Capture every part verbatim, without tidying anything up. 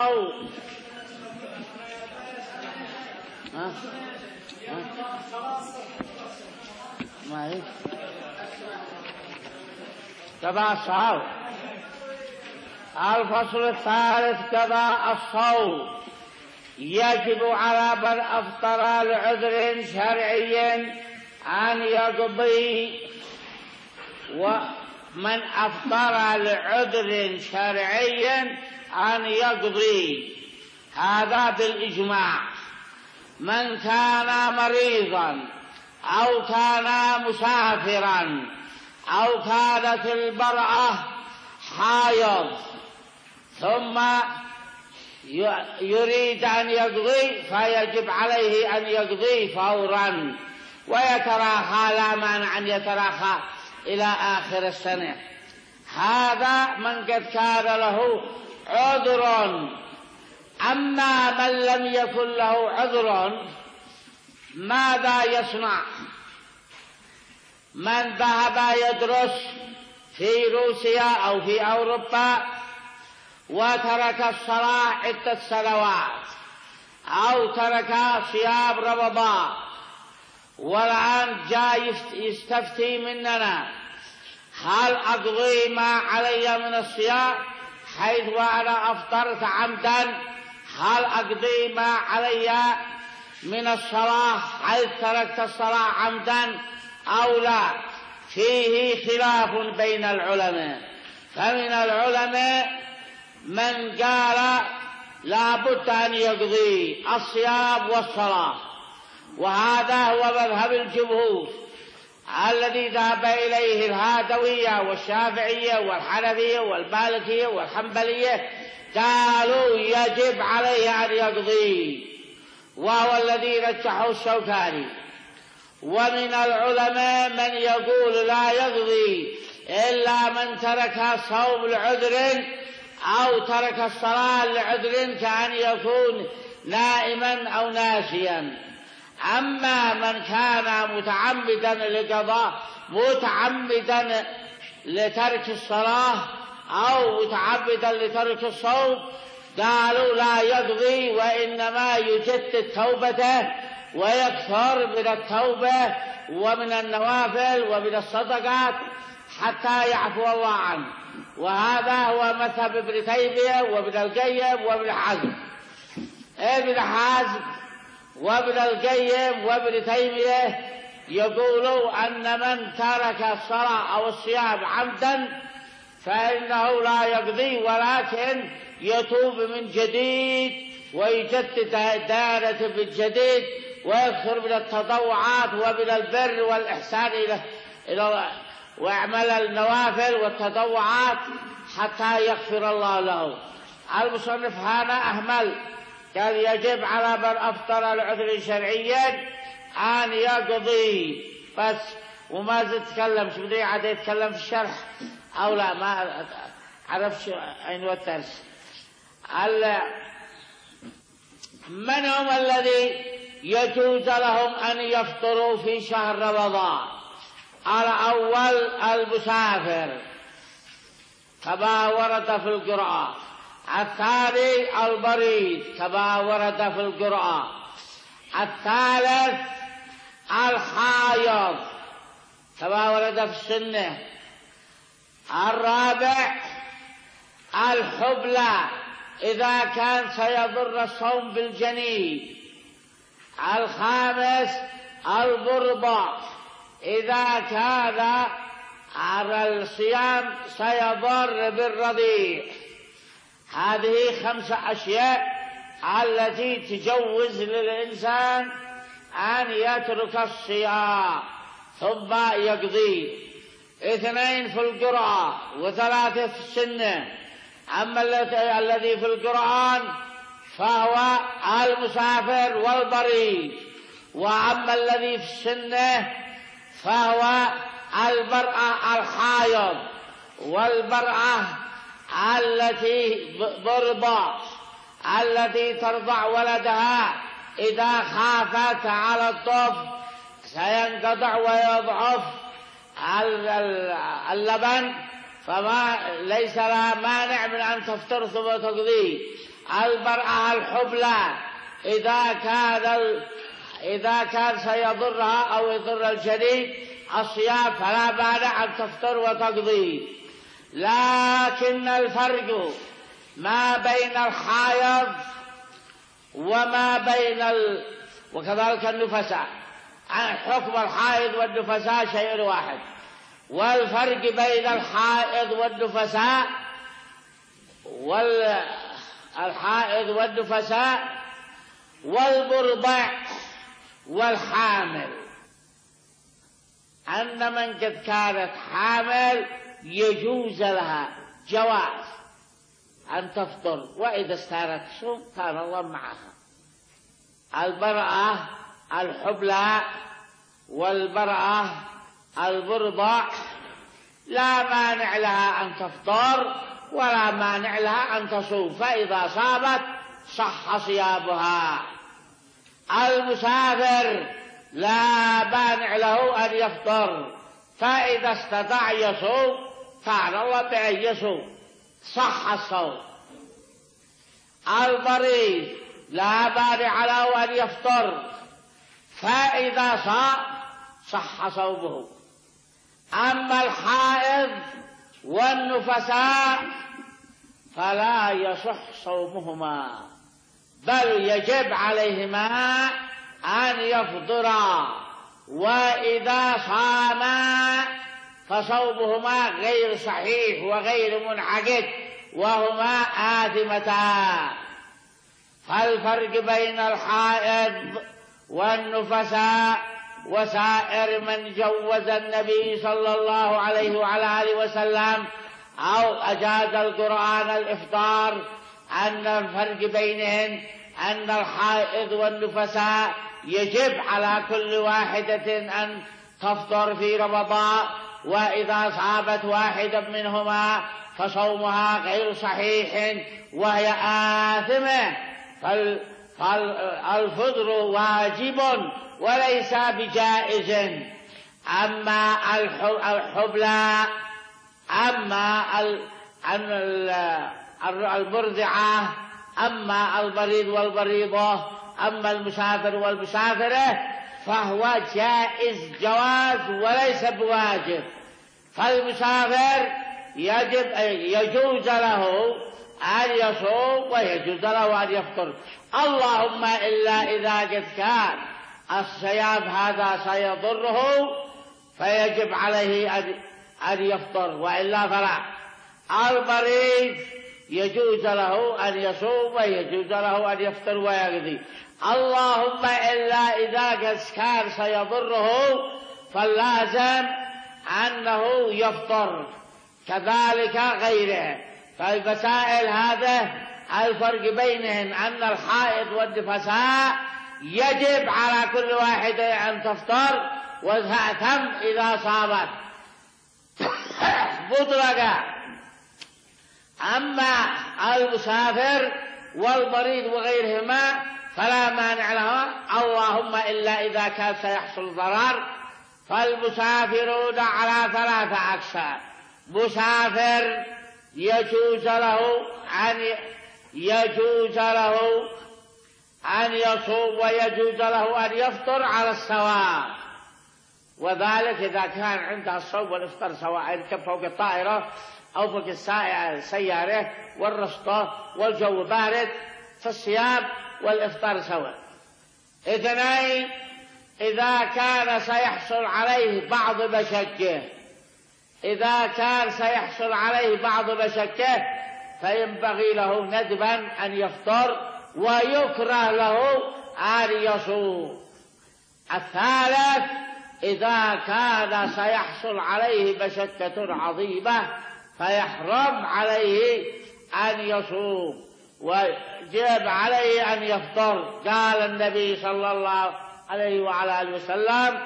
أو ها؟ ها؟ ما هي قضاء الصوم. الفصل الثالث قضاء الصوم. يجب على من أفطر لعذر شرعي أن يقضي، ومن أفطر لعذر شرعي أن يقضي، هذا بالإجماع. من كان مريضا أو كان مسافرا أو كانت المرأة حائض ثم يريد أن يقضي فيجب عليه أن يقضي فورا، ويتراخى، لا مانع أن يتراخى إلى آخر السنة. هذا من قد كان له عذر. أما من لم يكن له عذر ماذا يصنع؟ من ذهب يدرس في روسيا أو في أوروبا وترك الصلاة عدة سنوات، أو ترك صيام رمضان، والآن جاء يستفتي مننا هل أقضي ما علي من الصيام حيث وأنا أفطرت عمدا؟ هل أقضي ما علي من الصلاة حيث تركت الصلاة عمدا أو لا؟ فيه خلاف بين العلماء. فمن العلماء من قال لا بد أن يقضي الصيام والصلاة، وهذا هو مذهب الجمهور الذي ذهب إليه الهادوية والشافعية والحنفية والمالكية والحنبلية، قالوا يجب عليه أن يقضي، وهو الذي رجحه الشوكاني. ومن العلماء من يقول لا يقضي إلا من ترك صوم لعذر أو ترك الصلاة لعذر كأن يكون نائما أو ناسيا. أما من كان متعمدا لقضاء متعمدا لترك الصلاة أو متعمدا لترك الصوم قالوا لا يقضي، وإنما يجدد توبته ويكثر من التوبة ومن النوافل ومن الصدقات حتى يعفو الله عنه. وهذا هو مذهب ابن تيمية وابن القيم وابن حزم. ابن حزم وابن القيم وابن تيمية يقولوا أن من ترك الصلاة أو الصيام عمدا فإنه لا يقضي، ولكن يتوب من جديد ويجدد الدائرة بالجديد ويكثر من التطوعات ومن البر والإحسان إلى إلى ويعمل النوافل والتطوعات حتى يغفر الله له. المصنف هنا أهمل، قال يجب على من أفطر لعذر شرعيا أن يقضي بس، وما زلت تكلم شو بدي عاد يتكلم في الشرح أو لا، ما عرفت أين هو الدرس. من هم الذي يجوز لهم أن يفطروا في شهر رمضان؟ الأول المسافر كما ورد في القرآن، الثاني المريض كما ورد في القرآن، الثالث الحائض كما ورد في السنة، الرابع الحبلى إذا كان سيضر الصوم بالجنين، الخامس البربة إذا كان على الصيام سيضر بالرضيع. هذه خمسة أشياء التي تجوز للإنسان أن يترك الصيام ثم يقضي. اثنين في القرآن وثلاثة في السنة. أما الذي في القرآن فهو المسافر والمريض، وأما الذي في السنة فهو المرأة الحائض والمرأة التي ضربة التي ترضع ولدها إذا خافت على الطفل سينقطع ويضعف اللبن، فما ليس لها مانع من أن تفطر ثم تقضي. المرأة الحبلى إذا كان إذا كان سيضرها أو يضر الجنين الصيام فلا مانع أن تفطر وتقضي. لكن الفرق ما بين الحائض وما بين ال... وكذلك النفساء، حكم الحائض والنفساء شيء واحد، والفرق بين الحائض والنفساء والحائض والنفساء والمرضع والحامل أن من قد كانت حامل يجوز لها جواز أن تفطر، وإذا استارت تصوم كان الله معها. المرأة الحبلى والمرأة المرضع لا مانع لها أن تفطر ولا مانع لها أن تصوم، فإذا صامت صح صيامها. المسافر لا مانع له أن يفطر، فإذا استطاع يصوم كان الله بأن يصوم صح الصوم. المريض لا مانع له أن يفطر، فإذا صام صح صومه. أما الحائض والنفساء فلا يصح صومهما، بل يجب عليهما أن يفطرا، وإذا صاما فصومهما غير صحيح وغير منعقد وهما آثمتان. فالفرق بين الحائض والنفساء وسائر من جوز النبي صلى الله عليه وعلى آله وسلم أو أجاز القرآن الإفطار أن الفرق بينهن أن الحائض والنفساء يجب على كل واحدة أن تفطر في رمضان، وإذا صابت واحدة منهما فصومها غير صحيح وهي آثمة، فالفطر واجب وليس بجائز. أما الحبلى أما المرضعة أما المريض والمريضة أما المسافر والمسافرة فهو جائز جواز وليس بواجب. فالمسافر يجب يجوز له أن يصوم ويجوز له أن يفطر، اللهم إلا إذا قد كان الصيام هذا سيضره فيجب عليه أن يفطر، وإلا فلا. المريض يجوز له أن يصوم ويجوز له أن يفطر ويقضي، اللهم إلا إذا قد كان سيضره فاللازم أنه يفطر، كذلك غيره. فالمسائل هذا الفرق بينهن أن الحائض والنفساء يجب على كل واحدة أن تفطر وتأثم إذا صامت مطلقا. أما المسافر والمريض وغيرهما فلا مانع لهما، اللهم إلا إذا كان سيحصل ضرر. فالمسافرون على ثلاثة أقسام: مسافر يجوز له أن يجوز له أن يصوم ويجوز له أن يفطر على السواء، وذلك إذا كان عنده الصوم والإفطار سواء، يركب فوق الطائرة أو فوق السيارة والرصطة والجو بارد، فالصيام والإفطار سواء. اثنين، إذا كان سيحصل عليه بعض مشقة إذا كان سيحصل عليه بعض مشقة فينبغي له ندبا أن يفطر ويكره له أن يصوم. الثالث، إذا كان سيحصل عليه مشقة عظيمة فيحرم عليه أن يصوم ويجب عليه أن يفطر. قال النبي صلى الله عليه وعلى آله وسلم: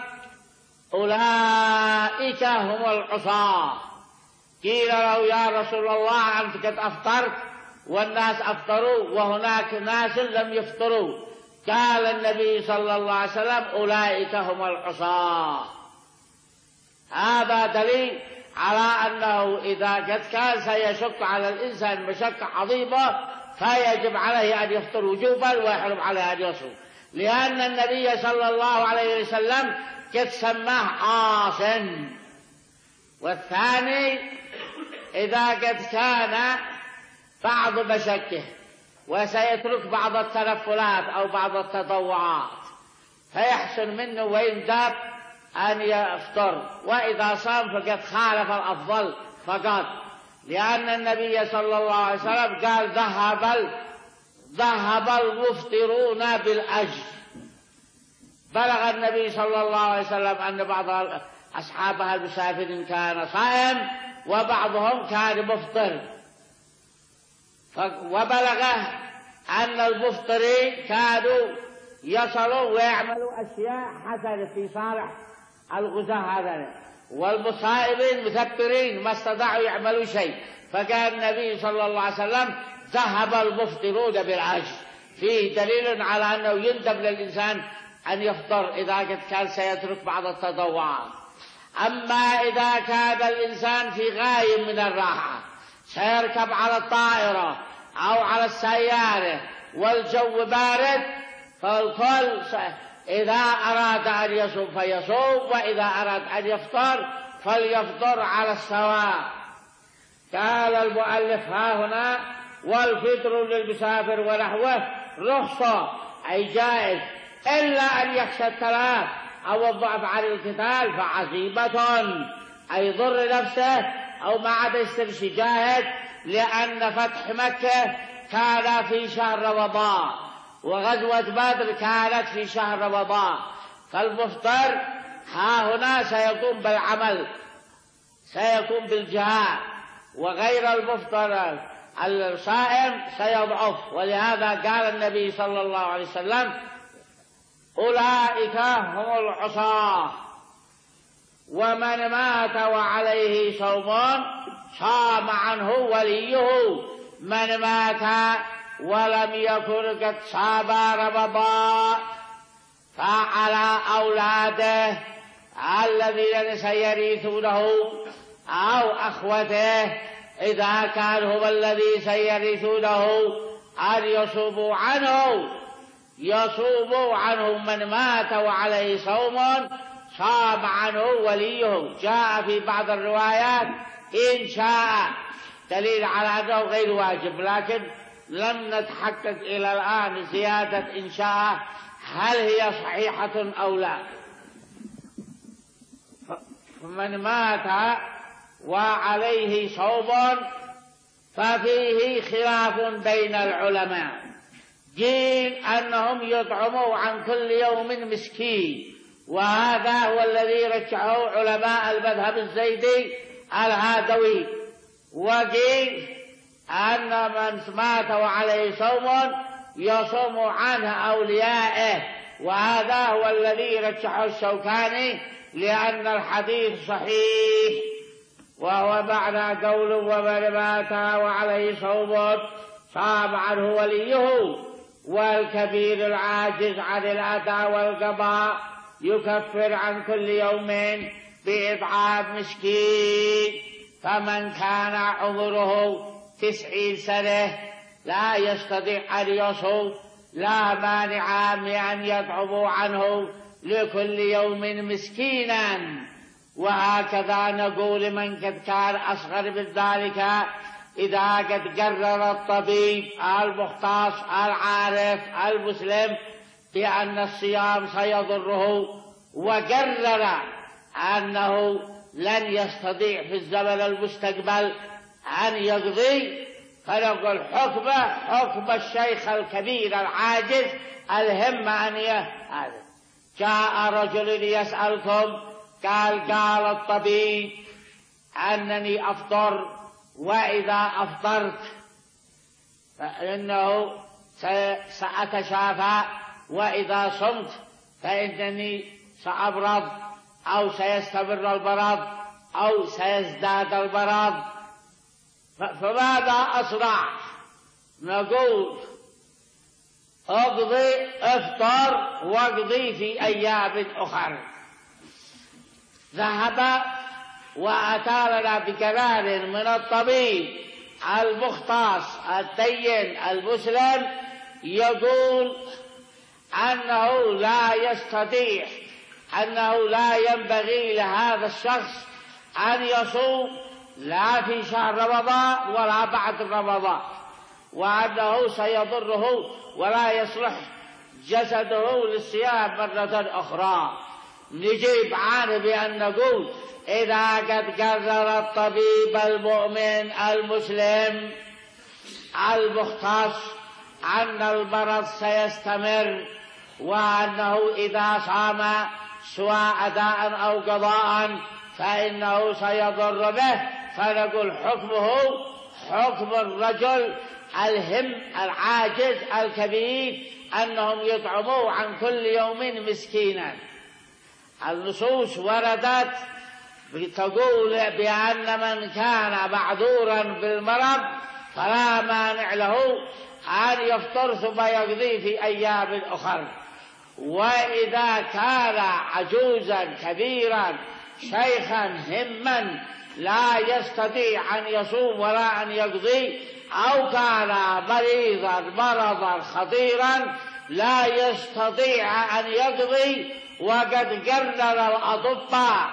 أولئك هم العصاة. قيل له: يا رسول الله أنت قد أفطرت والناس أفطروا وهناك ناس لم يفطروا. قال النبي صلى الله عليه وسلم: أولئك هم العصاة. هذا دليل على أنه إذا قد كان سيشق على الإنسان مشقة عظيمة فيجب عليه أن يفطر وجوبا ويحرم عليه أن يصوم، لأن النبي صلى الله عليه وسلم قد سماه عاصٍ. والثاني إذا قد كان بعض مشكه وسيترك بعض التنفلات أو بعض التطوعات فيحسن منه ويندب أن يفطر، وإذا صام فقد خالف الأفضل فقط، لأن النبي صلى الله عليه وسلم قال ذهب ذهب المفطرون بالأجر. بلغ النبي صلى الله عليه وسلم أن بعض أصحابها المسافرين كان صائم وبعضهم كان مفطر، وبلغه أن المفطرين كانوا يصلوا ويعملوا أشياء حسنة في صالح الغزاة هذا، والمصائبين مثبرين ما استطاعوا يعملوا شيء، فقال النبي صلى الله عليه وسلم ذهب المفطرون بالعجز. فيه دليل على أنه يندب للإنسان أن يفطر إذا قد كان سيترك بعض التطوعات. أما إذا كان الإنسان في غاية من الراحة سيركب على الطائرة أو على السيارة والجو بارد، فالكل إذا أراد أن يصوم فيصوم، وإذا أراد أن يفطر فليفطر على السواء. قال المؤلف ها هنا والفطر للمسافر ونحوه رخصة أي جائز، إلا أن يخشى التلاف أو الضعف عن القتال فعزيمة أي ضر نفسه أو ما عاد يستمشي جاهد، لأن فتح مكة كان في شهر رمضان وغزوة بدر كانت في شهر رمضان، فالمفطر ها هنا سيقوم بالعمل سيقوم بالجهاد، وغير المفطر الصائم سيضعف. ولهذا قال النبي صلى الله عليه وسلم أولئك هم العصاة، ومن مات وعليه صوم صام عنه وليه، من مات ولم يكن قد صام رمضان فعلى أولاده الذين سيرثونه أو أخوته إذا كان هو الذي سيرثونه أن يصوموا عنه يصوموا عنه من مات وعليه صوم صام عنه وليه. جاء في بعض الروايات إن شاء، دليل على أنه غير واجب، لكن لم نتحقق إلى الآن زيادة إن شاء هل هي صحيحة أو لا. فمن مات وعليه صوم ففيه خلاف بين العلماء، قيل أنهم يطعموا عن كل يوم مسكين، وهذا هو الذي رجحه علماء المذهب الزيدي الهادوي، وقيل أن من مات وعليه صوم يصوم عنه أوليائه، وهذا هو الذي رجحه الشوكاني لأن الحديث صحيح، وهو معنى قول ومن مات وعليه صوم صام عنه وليه، والكبير العاجز عن الأداء والقضاء يكفر عن كل يوم بإطعام مسكين. فمن كان عمره تسعين سنة لا يستطيع أن يصوم لا مانع من أن يطعموا عنه لكل يوم مسكينا. وهكذا نقول من قد كان أصغر من ذلك إذا قد قرر الطبيب المختص العارف المسلم بأن الصيام سيضره وقرر أنه لن يستطيع في الزمن المستقبل أن يقضي، فنقول حكمه حكم الشيخ الكبير العاجز الهم أن يهذا. جاء رجل يسألكم قال قال الطبيب أنني أفطر، وإذا أفطرت فإنه سأتشافى، وإذا صمت فإنني سأبرد أو سيستمر البرد أو سيزداد البرد، فماذا أصنع؟ نقول اقضي افطر واقضي في أيام أخرى. ذهب وأتى لنا بقرار من الطبيب المختص الدين المسلم يقول أنه لا يستطيع، أنه لا ينبغي لهذا الشخص أن يصوم لا في شهر رمضان ولا بعد رمضان، وأنه سيضره ولا يصلح جسده للصيام مرة أخرى. نجيب عنه بأن نقول إذا قد قرر الطبيب المؤمن المسلم المختص أن المرض سيستمر، وأنه إذا صام سواء أداء أو قضاء فإنه سيضر به، فنقول حكمه حكم الرجل الهم العاجز الكبير أنهم يطعموا عن كل يوم مسكينا. النصوص وردت تقول بأن من كان معذورا بالمرض فلا مانع له أن يفطر ثم يقضي في أيام أخرى، وإذا كان عجوزا كبيرا شيخا هما لا يستطيع أن يصوم ولا أن يقضي، أو كان مريضا مرضا خطيرا لا يستطيع أن يقضي، وقد قرر الأطباء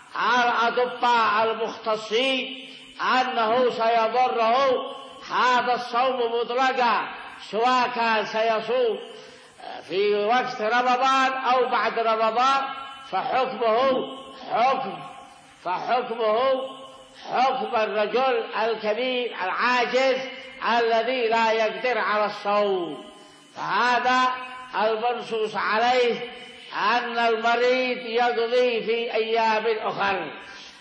الأطباء المختصين أنه سيضره هذا الصوم مطلقا، سواء كان سيصوم في وقت رمضان أو بعد رمضان، فحكمه حكم فحكمه حكم الرجل الكبير العاجز الذي لا يقدر على الصوم. فهذا المنصوص عليه أن المريض يقضي في أيام أخرى،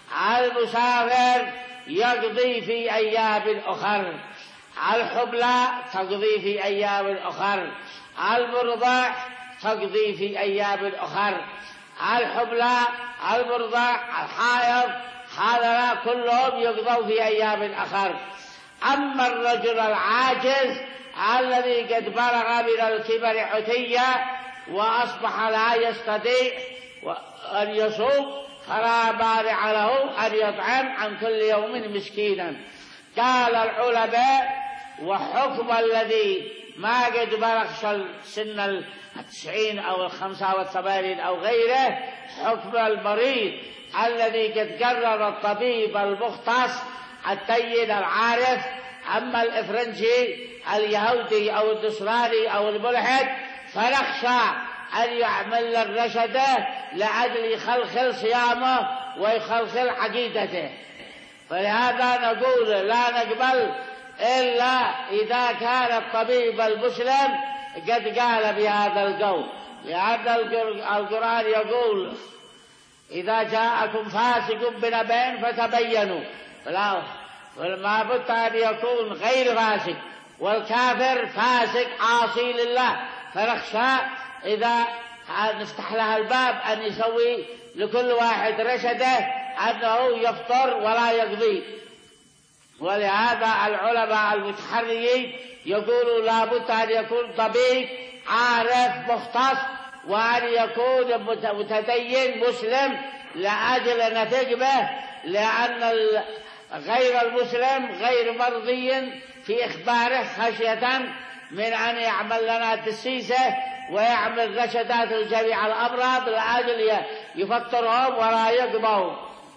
المسافر يقضي في أيام أخرى، الحبلى تقضي في أيام أخرى، المرضع تقضي في أيام أخرى، الحبلى المرضع الحائض هذا كلهم يقضوا في أيام أخرى. أما الرجل العاجز الذي قد بلغ من الكبر عتيا وأصبح لا يستطيع أن يصوم فلا مانع له أن يطعم عن كل يوم مسكينا. قال العلماء وحكم الذي ما قد بلغ سن التسعين أو الخمسة والثمانين أو غيره حكم المريض الذي قد قرر الطبيب المختص الدين العارف. أما الإفرنجي اليهودي أو النصراني أو الملحد فنخشى أن يعمل الرشدة لأجل يخلخل صيامه ويخلخل عقيدته، فلهذا نقول لا نقبل إلا إذا كان الطبيب المسلم قد قال بهذا القول، لأن القرآن يقول إذا جاءكم فاسق بنبأ فتبينوا، فلا ما بد أن يكون غير فاسق، والكافر فاسق عاصي لله، فنخشى إذا نفتح لها الباب أن يسوي لكل واحد رشده أنه يفطر ولا يقضي. ولهذا العلماء المتحريين يقولوا لا بد أن يكون طبيب عارف مختص، وأن يكون متدين مسلم لأجل نتج به، لأن غير المسلم غير مرضي في إخباره خشية من أن يعمل لنا تسيسه ويعمل رشدات لجميع الأمراض لأجل يفطرهم ولا يقضوا.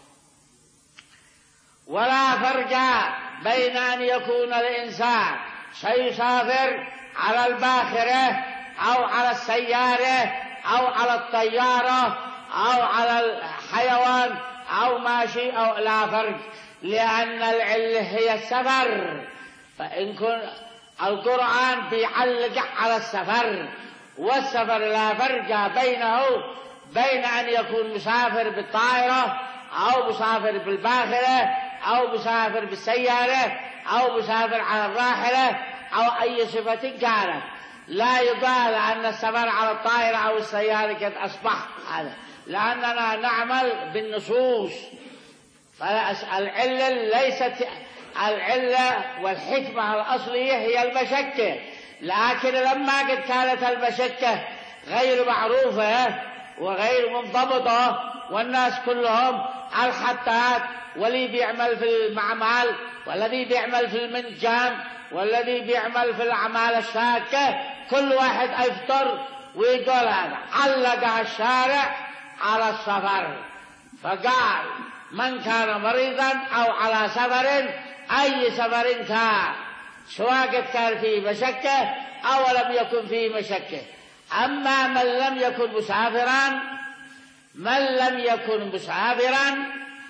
ولا فرق بين أن يكون الإنسان سيسافر على الباخرة أو على السيارة أو على الطيارة أو على الحيوان أو ماشي أو لا فرق، لأن العلة هي السفر. فإن كن القرآن بيعلق على السفر، والسفر لا فرق بينه بين أن يكون مسافر بالطائرة أو مسافر بالباخرة أو مسافر بالسيارة أو مسافر على الراحلة أو أي صفة كانت. لا يقال أن السفر على الطائرة أو السيارة قد أصبح هذا، لأننا نعمل بالنصوص. فالعلة ليست العلة والحكمة الأصلية هي المشقة، لكن لما قد كانت المشقة غير معروفة وغير منضبطة والناس كلهم الحتات واللي بيعمل في المعمل والذي بيعمل في المنجم والذي بيعمل في الأعمال الشاكة كل واحد يفطر ويقول هذا. علق الشارع على السفر فقال من كان مريضا أو على سفر أي سفر كان، سواء كان فيه مشقة أو لم يكن فيه مشقة. أما من لم يكن مسافرا من لم يكن مسافرا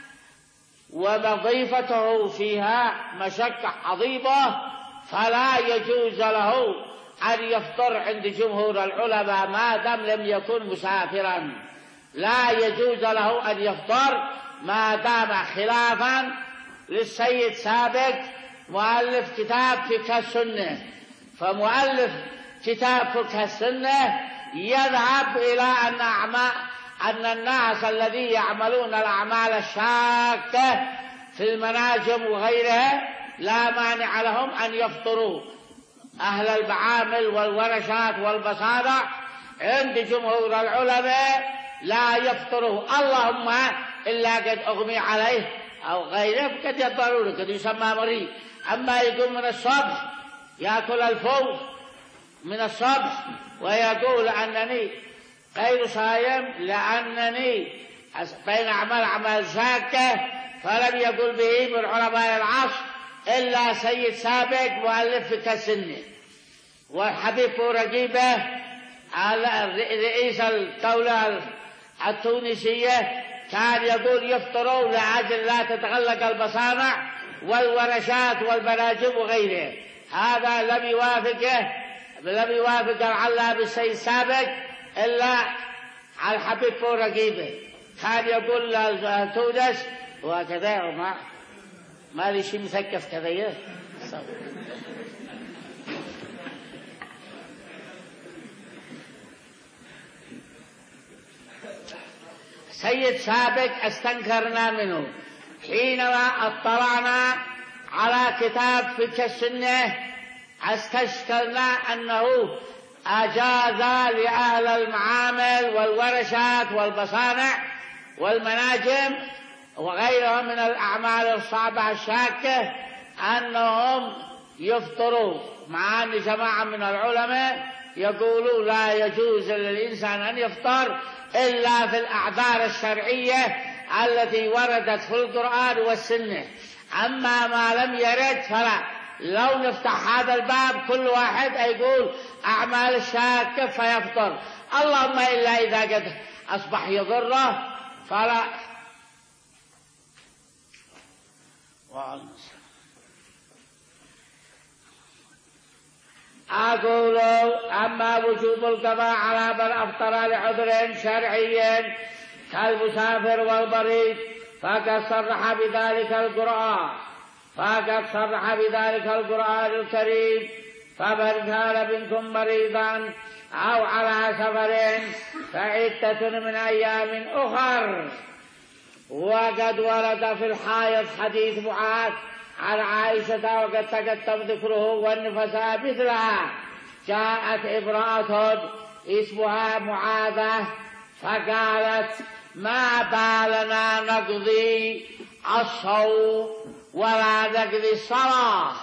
ومضيفته فيها مشقة عظيمة فلا يجوز له أن يفطر عند جمهور العلماء ما دام لم يكن مسافرا، لا يجوز له أن يفطر ما دام، خلافا للسيد سابق مؤلف كتاب فقه السنة. فمؤلف كتاب فقه السنة يذهب إلى أن أعمال أن الناس الذين يعملون الأعمال الشاقة في المناجم وغيرها لا مانع لهم أن يفطروا. أهل المعامل والورشات والبصارة عند جمهور العلماء لا يفطروا، اللهم إلا قد أغمي عليه أو غيره قد يضطرون قد يسمى مريض. أما يقوم من الصبح يأكل الفول من الصبح ويقول أنني غير صايم لأنني بين أعمال أعمال شاكة، فلم يقل به من علماء العصر إلا سيد سابق مؤلف فقه السنة. والحبيب رقيبة رئيس الدولة التونسية كان يقول يفطروا لأجل لا تتغلق المصانع والورشات والمناجم وغيره. هذا لم يوافقه لم يوافق العلامة السيد سابق إلا على الحبيب رقيبة، كان يقول تونس وكذا وما ما لي شيء مثقف كذا. سيد سابق استنكرنا منه حينما اطلعنا على كتاب فقه السنة، استشكلنا أنه أجاز لأهل المعامل والورشات والمصانع والمناجم وغيرهم من الأعمال الصعبة الشاكة أنهم يفطروا، مع أن جماعة من العلماء يقولوا لا يجوز للإنسان أن يفطر إلا في الأعذار الشرعية التي وردت في القرآن والسنة. أما ما لم يرد فلا. لو نفتح هذا الباب كل واحد يقول أعمال الشاكة فيفطر، اللهم إلا إذا قد أصبح يضره فلا. أقول أما وجوب القضاء على من أفطر لعذر شرعي كالمسافر والمريض فقد صرح بذلك القرآن فقد صرح بذلك القرآن الكريم فمن كان منكم مريضا أو على سفر فعدة من أيام أخر. وقد ورد في الحائض حديث معاذ عن عائشة وقد تقدم ذكره والنفساء مثلها. جاءت امرأة اسمها معاذة فقالت ما بالنا نقضي الصوم ولا نقضي الصلاة.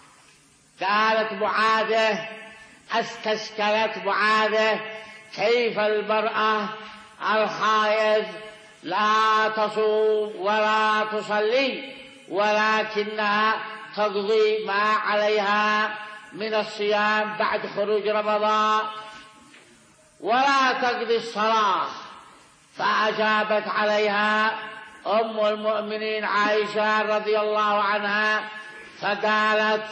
قالت معاذة استشكلت معاذة كيف المرأة الحائض لا تصوم ولا تصلي ولكنها تقضي ما عليها من الصيام بعد خروج رمضان ولا تقضي الصلاة. فأجابت عليها أم المؤمنين عائشة رضي الله عنها فقالت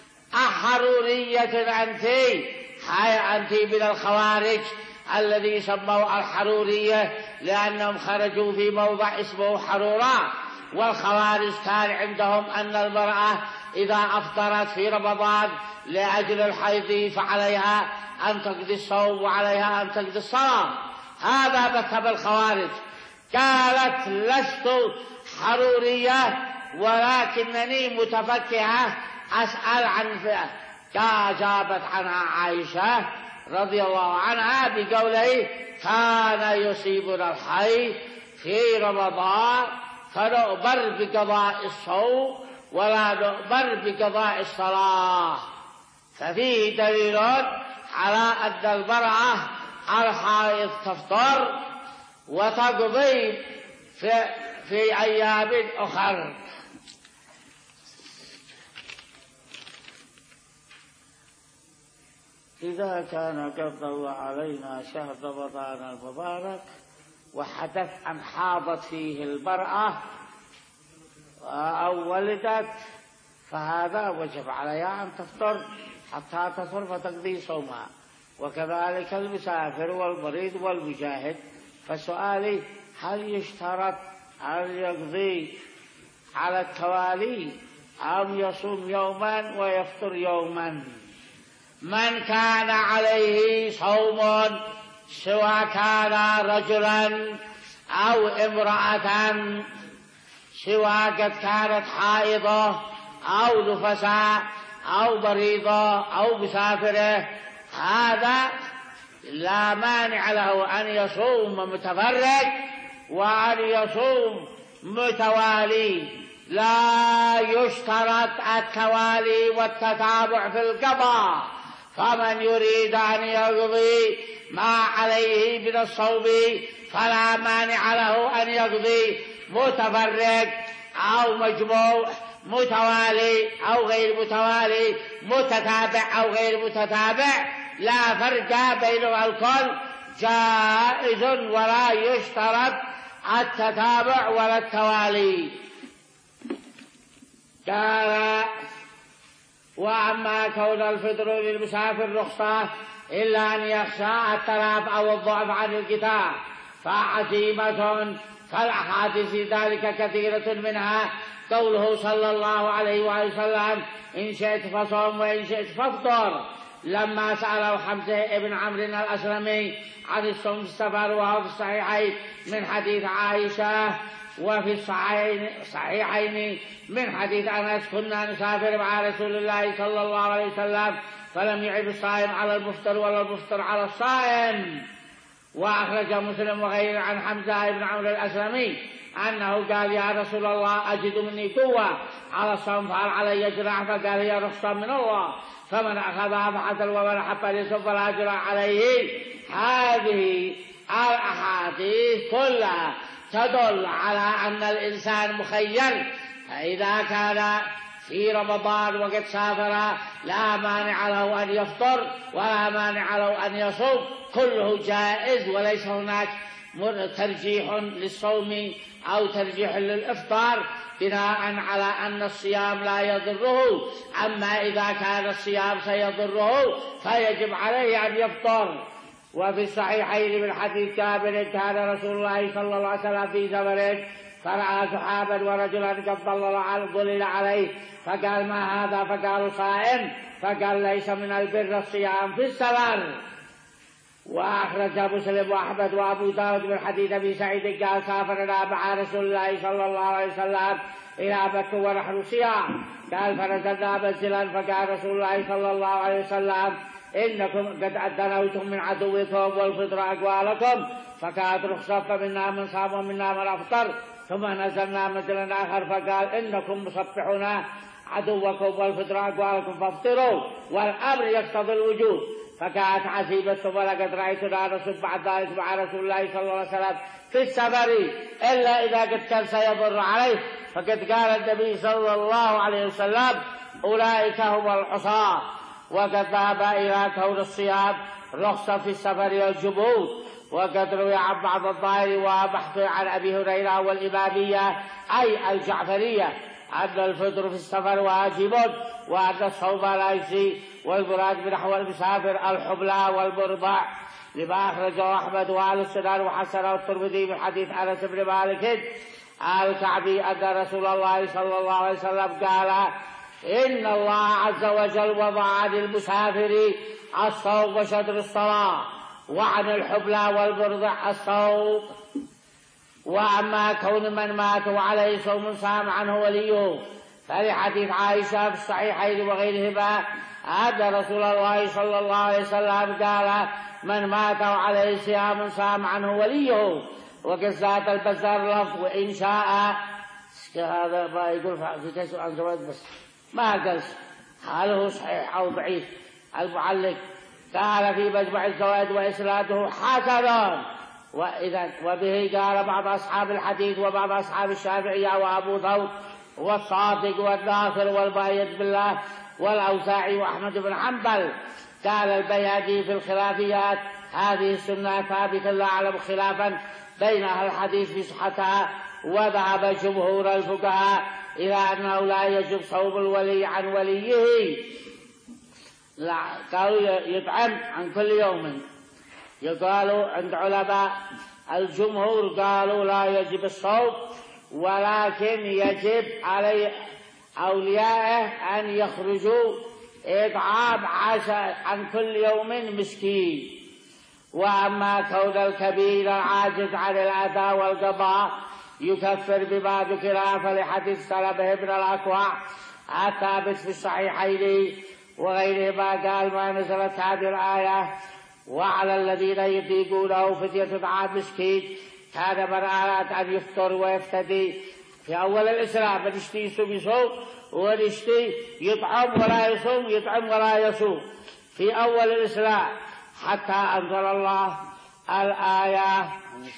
أحرورية أنت؟ هاي أنت من الخوارج الذي سموا الحرورية لأنهم خرجوا في موضع اسمه حرورة. والخوارج كان عندهم أن المرأة إذا أفطرت في رمضان لأجل الحيض فعليها أن تقضي الصوم وعليها أن تقضي الصلاة. هذا مذهب الخوارج. قالت لست حرورية ولكنني متفكهة أسأل عن فئة. أجابت عنها عائشة رضي الله عنها بقوله كان يصيبنا الحيض في رمضان فنؤمر بقضاء الصوم ولا نؤمر بقضاء الصلاة. ففيه دليل على أن المرأة الحائض تفطر وتقضي في, في أيام أخرى. إذا كان قد ضل علينا شهر رمضان المبارك وحدث أن حاضت فيه المرأة أو ولدت، فهذا وجب عليها أن تفطر حتى تطهر فتقضي صومها، وكذلك المسافر والمريض والمجاهد. فسؤالي: هل يشترط أن يقضي على التوالي أم يصوم يوما ويفطر يوما؟ من كان عليه صوم سواء كان رجلا أو امرأة، سواء قد كانت حائضة أو نفساء أو مريضة أو مسافرة، هذا لا مانع له أن يصوم متفرد وأن يصوم متوالي. لا يشترط التوالي والتتابع في القضاء، فمن يريد أن يقضي ما عليه من الصوم فلا مانع له أن يقضي متفرد أو مجموع، متوالي أو غير متوالي، متتابع أو غير متتابع، لا فرق بينه الكل جائز، ولا يشترط التتابع ولا التوالي. قال: وأما كون الفطر للمسافر رخصة إلا أن يخشى التلف أو الضعف عن القتال فعزيمة، فالأحاديث ذلك كثيرة، منها قوله صلى الله عليه وسلم: إن شئت فصوم وإن شئت فافطر، لما سأله حمزة بن عمرو الأسلمي عن الصوم في السفر، وهو في الصحيحين من حديث عائشة، وفي الصحيحين من حديث أنس: كنا نسافر مع رسول الله صلى الله عليه وسلم فلم يعب الصائم على المفطر ولا المفطر على الصائم. وأخرج مسلم وغيره عن حمزة بن عمرو الأسلمي أنه قال: يا رسول الله، أجد مني قوة على الصوم فهل علي جناح؟ فقال: هي رخصة من الله، فمن أخذها فحسن ومن حب ليسب فلا جناح عليه. هذه الأحاديث كلها تدل على أن الإنسان مخير، فإذا كان في رمضان وقد سافر لا مانع له أن يفطر ولا مانع له أن يصوم، كله جائز، وليس هناك ترجيح للصوم أو ترجيح للإفطار بناء على أن الصيام لا يضره. أما إذا كان الصيام سيضره فيجب عليه أن يفطر. وفي الصحيحين من حديث جابر: كان رسول الله صلى الله عليه وسلم في سفر فرأى سحابا ورجلا قد ضلل عليه، فقال: ما هذا؟ فقالوا: صائم. فقال: ليس من البر الصيام في السفر. وأخرج مسلم وأحمد وأبو داود من حديث أبي سعيد قال: سافرنا مع رسول الله صلى الله عليه وسلم إلى مكة ونحن صيام، قال: فنزلنا منزلا، فقال رسول الله صلى الله عليه وسلم: إنكم قد أدنوتم من عدوكم والفطر أقوالكم، فكانت رخصة، فمنا من صام ومنا من أفطر. ثم نزلنا منزلا آخر فقال: إنكم مصبحون عدوكم والفطر أقوالكم فافطروا، والأمر يقتضي الوجوب. فكانت عزيمة، ثم لقد رأيتنا نصب بعد ذلك مع رسول الله صلى الله عليه وسلم في السفر إلا إذا قد كان سيضر عليه، فقد قال النبي صلى الله عليه وسلم: أولئك هم العصاة. وقد ذهب إلى كون الصيام رخصة في السفر والجمود. وقد روي عن بعض الظاهر وبحث عن أبي هريرة والإمامية أي الجعفرية أن الفطر في السفر واجب وأن الصوم لا يجزي، والمراد بنحو المسافر الحبلى والمرضع، لما أخرجه أحمد وآل السنان وحسنه الترمذي من حديث أنس بن مالك الكعبي أن رسول الله صلى الله عليه وسلم قال: إن الله عز وجل وضع عن المسافر الصوم وشطر الصلاة، وعن الحبلى والمرضع الصوم. وأما كون من مات وعليه صوم صام عنه وليه، فلحديث عائشة في الصحيحين وغيرهما أن رسول الله صلى الله عليه وسلم قال: من مات وعليه صيام صام عنه وليه. وقد زاد البزار لفظ: وإن شاء هذا ما يقول في كشف عن زواج بس ما قال هل هو صحيح أو ضعيف. المعلق قال في مجمع الزواج وإسناده حسن، وإذا وبه قال بعض أصحاب الحديث وبعض أصحاب الشافعية وأبو ثور والصادق والناصر والبايد بالله والأوزاعي وأحمد بن حنبل. قال البيهقي في الخلافيات هذه السنة ثابتة لا أعلم خلافا بين أهل الحديث في صحتها، وذهب جمهور الفقهاء إلى أنه لا يجب صوم الولي عن وليه. لا قالوا يطعم عن كل يوم. يقالوا عند علماء الجمهور قالوا لا يجب الصوم، ولكن يجب على أوليائه أن يخرجوا إطعام عشاء عن كل يوم مسكين. وأما كون الكبير العاجز عن الأداء والقضاء يكفر بما ذكر فلحديث سلمة بن الأكوع الثابت في الصحيحين وغيرهما قال ما نزلت هذه الآية وعلى الذين يطيقونه فدية طعام مسكين. كان من أراد أن يفطر ويفتدي في أول الإسلام من يشتي يصوم يصوم ومن يشتي يطعم ولا يصوم يطعم ولا يصوم في أول الإسلام، حتى أنزل الله الآية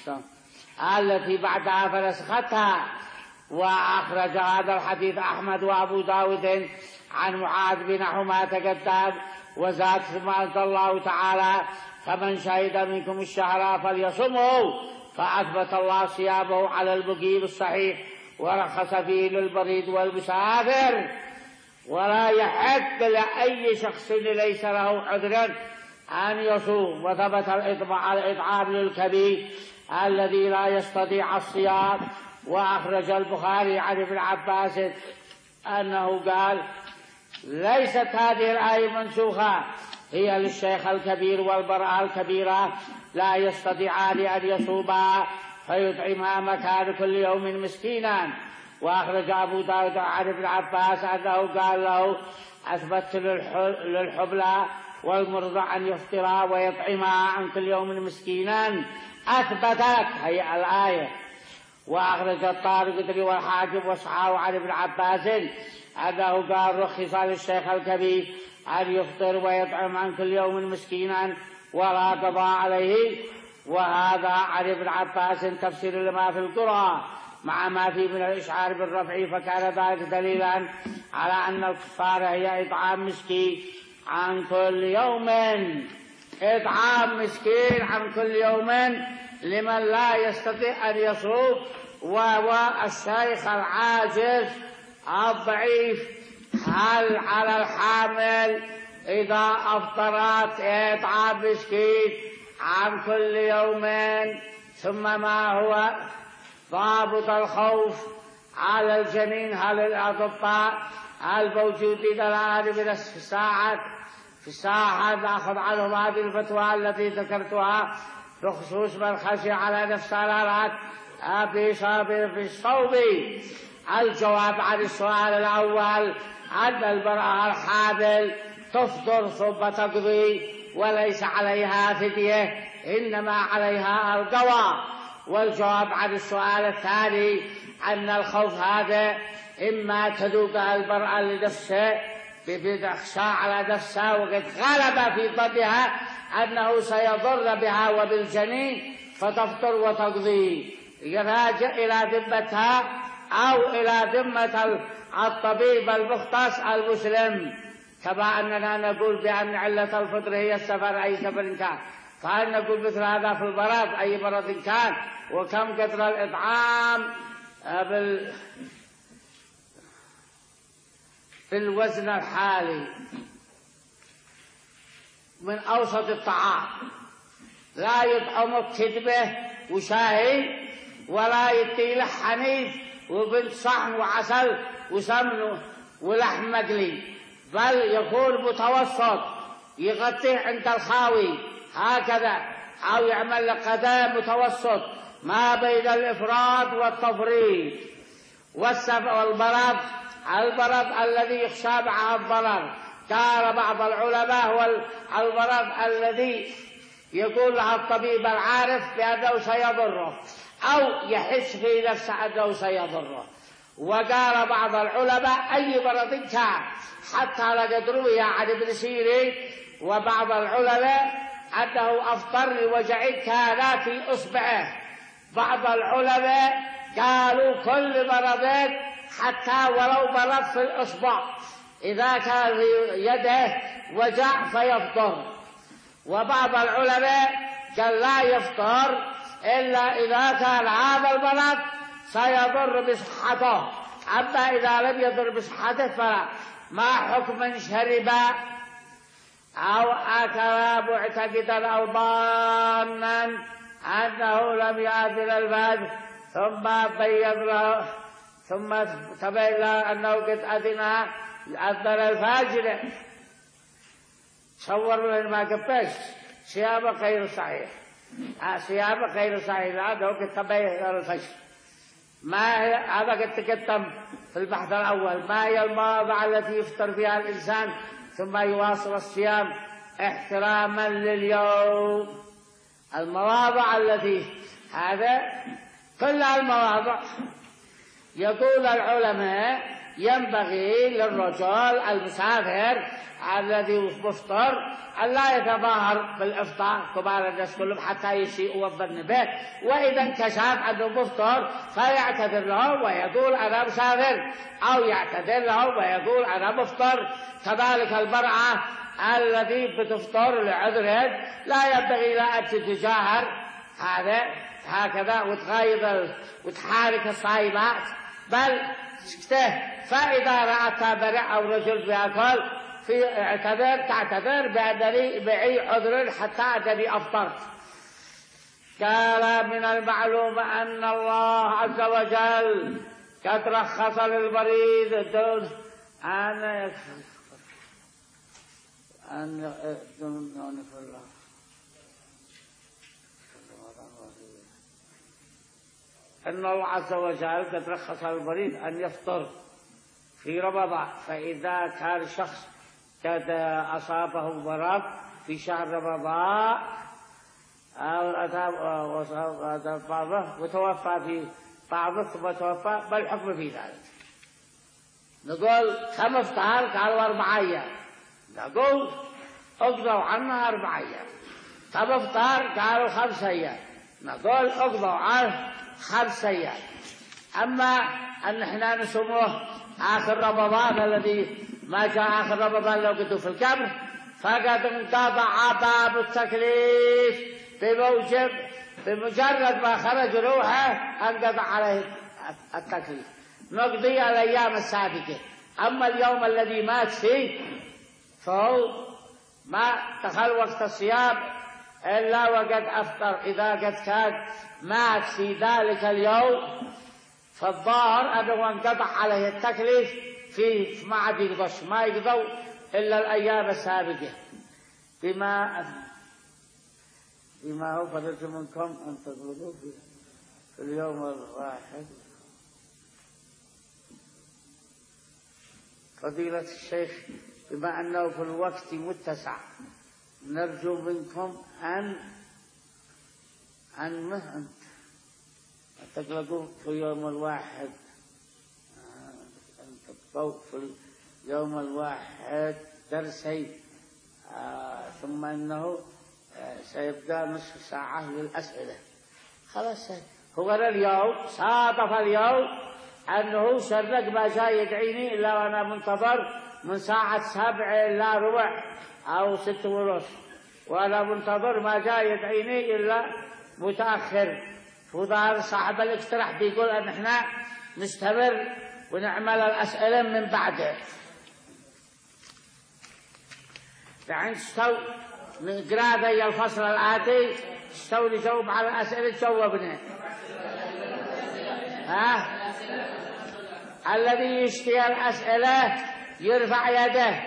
التي بعدها فنسختها. وأخرج هذا الحديث أحمد وأبو داود عن معاذ بنحو ما تقدم وزاد ثم أنزل الله تعالى فمن شهد منكم الشهر فليصمه، فأثبت الله صيامه على المقيم الصحيح ورخص فيه للمريض والمسافر، ولا يحق لأي شخص ليس له عذر أن يصوم. وثبت الإطعام للكبير الذي لا يستطيع الصيام. وأخرج البخاري عن ابن عباس أنه قال ليست هذه الآية منسوخة، هي للشيخ الكبير والمرأة الكبيرة لا يستطيعان أن يصوما فيطعما مكان كل يوم مسكينا. وأخرج أبو داود عن ابن عباس أنه قال له أثبت للحبلى والمرضع أن يفطرا ويطعما عن كل يوم مسكينا، أثبتت هي الآية. وأخرج الطارق والحاكم وصححه عن ابن عباس أنه قال رخص للشيخ الكبير أن يفطر ويطعم عن كل يوم مسكينا ولا قضاء عليه. وهذا عن ابن عباس تفسير لما في القرآن مع ما فيه من الإشعار بالرفع، فكان ذلك دليلا على أن الكفارة هي إطعام مسكين عن كل يوم، إطعام مسكين عن كل يوم لمن لا يستطيع أن يصوم، وهو الشيخ العاجز الضعيف. هل على الحامل إذا أفطرت إطعام مسكين عن كل يوم؟ ثم ما هو ضابط الخوف على الجنين؟ هل الأطباء الموجودين الآن من الساعة في الساحة نأخذ عنهم هذه الفتوى التي ذكرتها بخصوص من خشي على نفسه الأراد في الصوم؟ الجواب عن السؤال الأول أن المرأة الحامل تفطر ثم تقضي وليس عليها فدية، إنما عليها القضاء. والجواب عن السؤال الثاني أن الخوف هذا إما تذوق المرأة لنفسها بتخشى على نفسها وقد غلب في ظنها أنه سيضر بها وبالجنين فتفطر وتقضي يراجع إلى ذمتها أو إلى ذمة الطبيب المختص المسلم. كما أننا نقول بأن علة الفطر هي السفر أي سفر كان، فهل نقول مثل هذا في المرض أي مرض كان؟ وكم قدر الإطعام بال في الوزن الحالي من أوسط الطعام؟ لا يطعم كذبة وشاهي ولا يطيل حنيف وبنت صحن وعسل وسمن ولحم مقلي، بل يكون متوسط يغطيه عند الخاوي هكذا، أو يعمل لك غداء متوسط ما بين الإفراط والتفريط. والمرض المرض الذي يخشى معه الضرر، قال بعض العلماء هو المرض الذي يقول له الطبيب العارف بأنه سيضره أو يحس في نفسه أنه سيضره. وقال بعض العلماء أي مرض كان، حتى لقد روي عن ابن سيرين وبعض العلماء أنه أفطر لوجع كان في إصبعه. بعض العلماء قالوا كل مرض حتى ولو مرض في الإصبع إذا كان في يده وجع فيفطر. وبعض العلماء قال لا يفطر إلا إذا كان هذا المرض سيضر بصحته، أما إذا لم يضر بصحته فلا. ما حكم من شرب أو أكل معتقدا أو ظانا أنه لم يأذن الفجر ثم بيض له ثم تبين له أنه قد أذن أذن الفجر؟ تصور ما قبش صيام غير صحيح، صيام غير صحيح لأنه قد تبين الفجر. ما هذا قد تقدم في البحث الأول. ما هي المواضع التي يفطر فيها الإنسان ثم يواصل الصيام احتراما لليوم؟ المواضع التي هذا كل المواضع. يقول العلماء ينبغي للرجل المسافر الذي مفطر أن لا يتظاهر بالإفطار كبار الناس كلهم حتى يسيء الظن به، وإذا انكشف أنه مفطر فيعتذر له ويقول أنا مسافر، أو يعتذر له ويقول أنا مفطر. كذلك المرأة الذي بتفطر لعذر لا ينبغي لها أن تتجاهر هذا هكذا وتغيظ وتحارك الصائمات، بل تسكته. فإذا رأت امرأة أو رجل بيأكل في اعتذر تعتذر بأنني معي عذر حتى أنني أفطرت. قال من المعلوم أن الله عز وجل قد رخص للمريض دون أن أن أن الله عز وجل قد رخص للمريض أن يفطر في رمضان. فإذا كان شخص قد أصابه مرض في شهر رمضان أو بعضه وتوفى في بعضه ثم توفى، ما الحكم في ذلك؟ نقول كم افطار؟ قالوا أربع أيام. نقول اقضوا عنها أربع أيام. كم افطار؟ قالوا خمس أيام. نقول اقضوا عنه خمس أيام. أما أن احنا نسموه آخر رمضان الذي ما جاء آخر رمضان لو قدوا في القبر، فقد انقطع باب التكليف بموجب بمجرد ما خرج روحه انقطع عليه التكليف، نقضي الأيام السابقة. أما اليوم الذي مات فيه فهو ما دخل وقت الصيام إلا وقد أفطر. إذا قد كان مات في ذلك اليوم فالظاهر أنه انقطع عليه التكليف فيه، ما عاد يقضش، ما يقضوا إلا الأيام السابقة. بما بما هو فضلت منكم أن تطلبوا في اليوم الواحد. فضيلة الشيخ بما أنه في الوقت متسع نرجو منكم أن أن أن تطلقوا في اليوم الواحد، أن تبقوا في اليوم الواحد درسي، آه ثم أنه آه سيبدأ نصف ساعة للأسئلة. خلاص هو اليوم صادف اليوم أنه شرق ما جاء يدعيني إلا وأنا منتظر من ساعة سبع إلا ربع أو ست ونص، وأنا منتظر ما جاء يدعيني إلا متأخر. وظهر صاحب الاقتراح بيقول أن احنا نستمر ونعمل الأسئلة من بعده. يعني تستو نقرأ ذي الفصل الآتي تستو نجاوب على الأسئلة تجاوبنا. ها الذي يشتهي الأسئلة يرفع يده.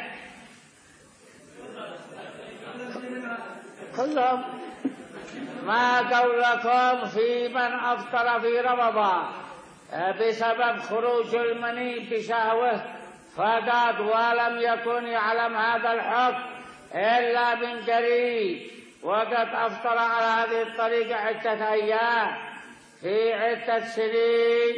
كلهم. ما قولكم في من أفطر في رمضان بسبب خروج المني بشهوة فقط ولم يكن يعلم هذا الحكم إلا من قريب، وقد أفطر على هذه الطريقة عدة أيام في عدة سنين،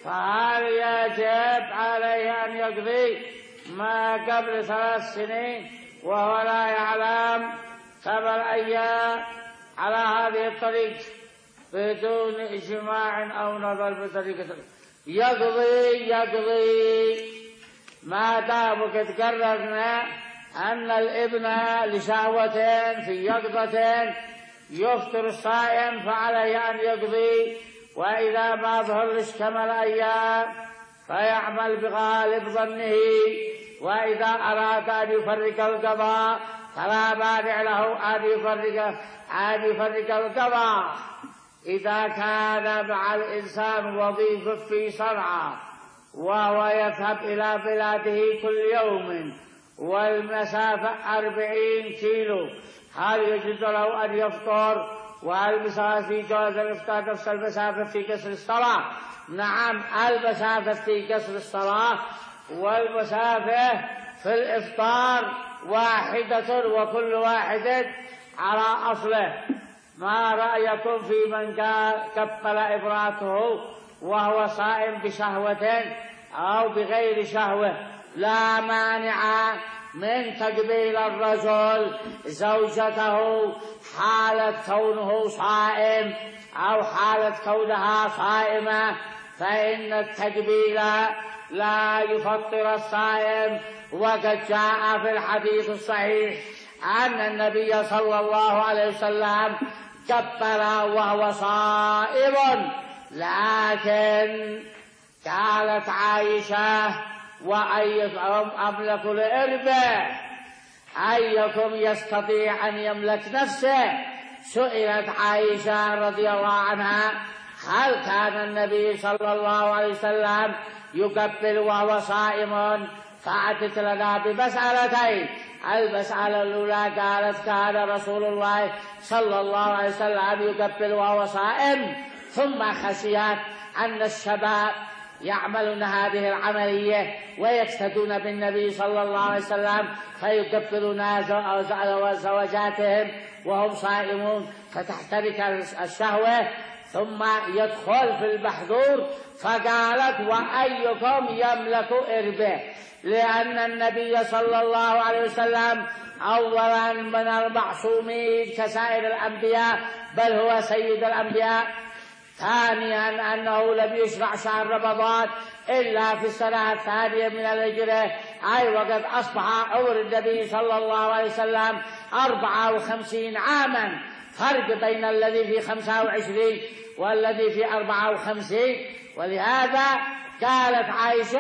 فهل يجب عليه أن يقضي ما قبل ثلاث سنين وهو لا يعلم كم الأيام على هذه الطريقة بدون إجماع أو نظر بطريقة؟ يقضي يقضي ما دام قد قررنا أن الابن لشهوة في يقظة يفطر الصائم فعليه أن يقضي، وإذا ما ظهرش كم الأيام فيعمل بغالب ظنه، وإذا أراد أن يفرق القضاء فلا مانع له أن يفرق أن يفرق القضاء. إذا كان مع الإنسان وظيفة في صنعاء وهو يذهب إلى بلاده كل يوم والمسافة أربعين كيلو، هل يجوز له أن يفطر؟ وهل المسافة في جواز الإفطار نفس المسافة في قصر الصلاة؟ نعم، المسافة في قصر الصلاة والمسافة في الإفطار واحدة وكل واحد على أصله. ما رأيكم في من كفل إبراته وهو صائم بشهوة أو بغير شهوة؟ لا مانع من تقبيل الرجل زوجته حالة كونه صائم أو حالة كونها صائمة، فإن التقبيل لا يفطر الصائم. وقد جاء في الحديث الصحيح أن النبي صلى الله عليه وسلم قبل وهو صائم، لكن قالت عائشة: وأيكم أملك لإربه، أيكم يستطيع أن يملك نفسه؟ سئلت عائشة رضي الله عنها: هل كان النبي صلى الله عليه وسلم يقبل وهو صائم؟ فأتت لنا بمسألتين. المسألة الأولى قالت: كان رسول الله صلى الله عليه وسلم يقبل وهو صائم، ثم خشيت أن الشباب يعملون هذه العملية ويقتدون بالنبي صلى الله عليه وسلم فيقبلون زوجاتهم وهم صائمون فتحترق الشهوة، ثم يدخل في المحظور. فقالت: وأيكم يملك إربه، لأن النبي صلى الله عليه وسلم أولا من المعصومين كسائر الأنبياء، بل هو سيد الأنبياء. ثانيا أنه لم يشرع شهر رمضان إلا في السنة الثانية من الهجرة، أي وقد أصبح عمر النبي صلى الله عليه وسلم أربعة وخمسين عاما، فرق بين الذي في خمسة وعشرين والذي في أربعة وخمسين. ولهذا قالت عائشة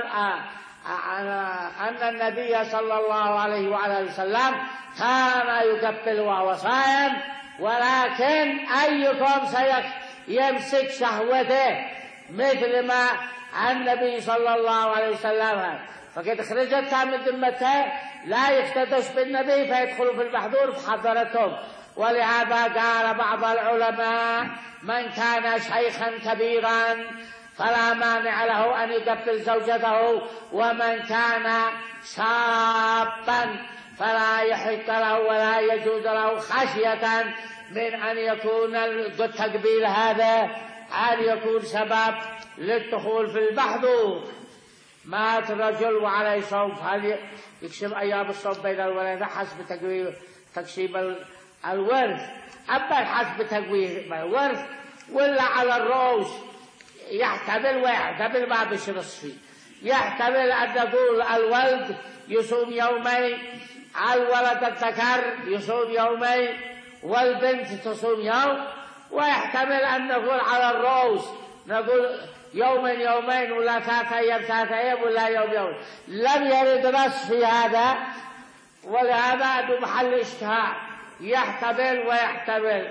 أن النبي صلى الله عليه وعلى السلام كان يقبل وهو صائم، ولكن أيكم سيمسك شهوته مثل ما النبي صلى الله عليه وسلم؟ فقد خرجت من ذمته، لا يفتدش بالنبي فيدخل في المحظور فحضرتهم. ولهذا قال بعض العلماء: من كان شيخا كبيرا فلا مانع له أن يقبل زوجته، ومن كان شابا فلا يحق له ولا يجوز له، خشية من أن يكون التقبيل هذا أن يكون سبب للدخول في المحظور. مات رجل وعليه صوم، هل يكشف أيام الصوم بين الولدين حسب تقسيم الورث؟ أما حسب تقويم الورث ولا على الرؤوس؟ يحتمل ويحتمل ما بشرص فيه. يحتمل أن نقول الولد يصوم يومين، الولد الذكر يصوم يومين، والبنت تصوم يوم. ويحتمل أن نقول على الرؤوس، نقول يومين يومين ولا ثلاثة أيام ثلاثة أيام ولا يوم يوم. لم يرد نص في هذا، ولهذا أنه محل اجتهاد، يحتمل ويحتمل.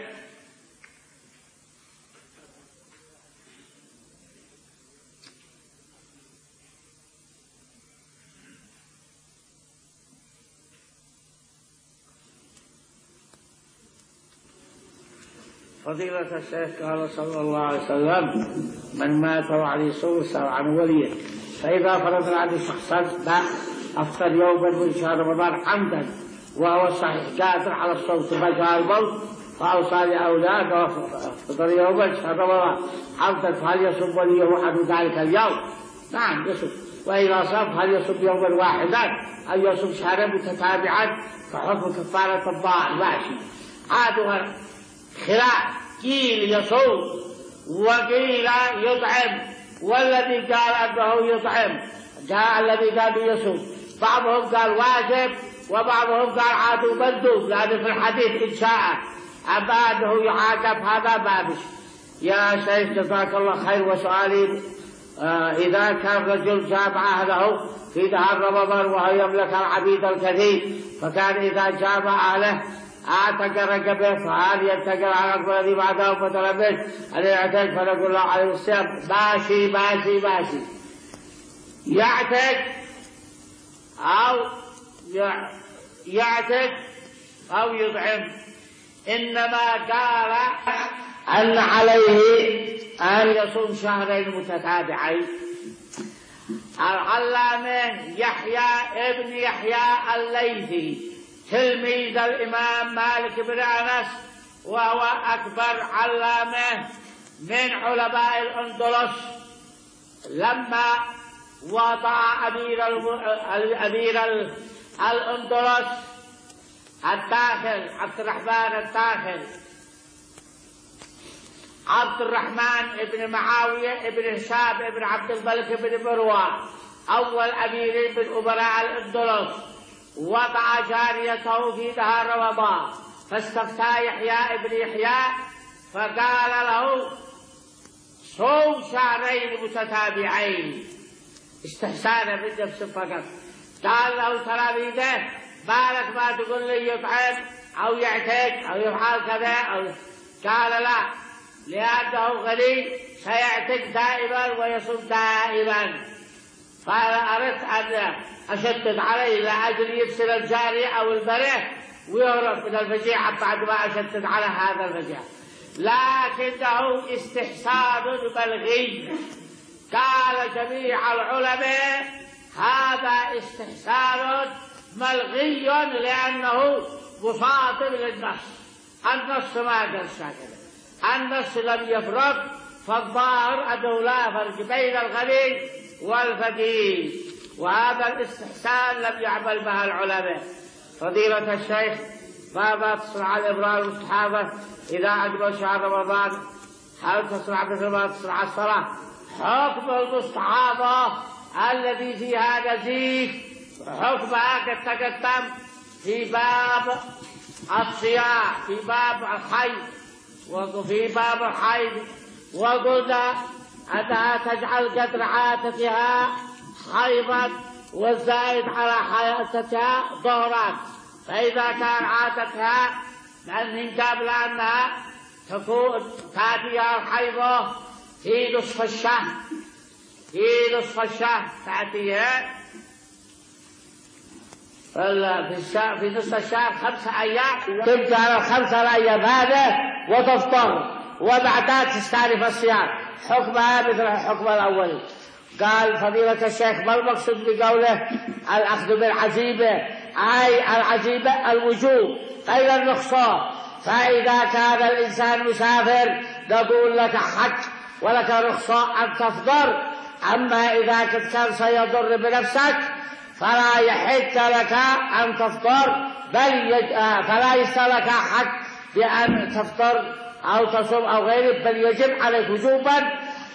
فضيلة الشيخ قال صلى الله عليه وسلم: من مات وعليه صوم سبعا وليه، فإذا فرضنا على شخصا أفطر يوما من شهر رمضان عمدا وهو صحيح قادر على الصوم ثم جاء الموت فأوصى لأولاده فطر يوما شهر رمضان حفظت فهل يصب وليه عن ذلك اليوم؟ نعم يصب. وإذا صب هل يصب يوما واحدا أو يصب شهرا متتابعا كحكم كفارة الظاهر؟ ماشي. عادها خلاف، قيل يصوم وقيل يطعم، والذي قال أنه يطعم جاء الذي قال يصوم. بعضهم قال واجب وبعضهم قال عاد مندوب، لأن في الحديث إن شاء أما أنه يعاقب هذا بابش. يا شيخ جزاك الله خير. وسؤالي آه إذا كان رجل جامع أهله في نهار رمضان وهو يملك العبيد الكثير، فكان إذا جامع أهله أعتق رقبه، فهل ينتقل على الرقبة الذي بعده وطلب منه أن يعتق؟ فنقول له عليه الصيام ماشي ماشي ماشي، يعتق أو يعتق أو يطعم. إنما قال أن عليه أن يصوم شهرين متتابعين. العلامة يحيى ابن يحيى الليثي تلميذ الإمام مالك بن أنس، وهو أكبر علامة من علماء الأندلس، لما وضع أمير أمير الأندلس الداخل عبد الرحمن الداخل عبد الرحمن ابن معاوية ابن هشام ابن عبد الملك بن مروان أول أمير من أمراء الأندلس، وضع جاريته في نهار رمضان، فاستفتى يحيى ابن يحيى فقال له صوم شهرين متتابعين استحسانا من نفسه فقط. قال له تلاميذه بالك ما تقول لي يطعم أو يعتق أو يفعل كذا أو... قال لا، لأنه غني سيعتق دائما ويصوم دائما، فأنا أردت أن أشدد عليه لأجل يفسر الجارية أو البريء ويهرب من الفجيعة بعد ما أشدد على هذا الفجيعة، لكنه استحسان بلغي. قال جميع العلماء هذا استحسان ملغي لأنه مصادم للنص. النص ما قال هكذا، النص لم يفرق، فالظاهر أنه لا فرق بين الغني والفقير، وهذا الاستحسان لم يعمل بها العلماء. فضيلة الشيخ ماذا تصنع الإبرار والصحابة إذا أقبل شهر رمضان؟ هل تصنع مثل ما تصنع الصلاة؟ حكم المستحاضة الذي فيها نزيف حكمها قد تقدم في باب الصيام، في باب الحيض وفي باب الحيض، وقلنا أنها تجعل قدر عادتها حيضا والزائد على حياتها ظهرا. فإذا كان عادتها من قبل أنها تكون تأتيها الحيض في نصف الشهر، في نصف الشهر تأتيها في الشهر في نصف الشهر خمسة أيام، تبدأ على الخمسة أيام هذا وتفطر وبعدها تستعرف الصيام، حكمها مثل الحكم الأول. قال فضيلة الشيخ ما المقصود بقوله الأخذ بالعزيمة؟ أي العزيمة الوجوب غير الرخصة. فإذا كان الإنسان مسافر نقول لك حق ولك رخصة أن تفطر، أما إذا كنت كان سيضر بنفسك فلا يحق لك أن تفطر، بل يج... آه فلا يستلك حق بأن تفطر أو تصوم أو غيره، بل يجب عليك وجوبا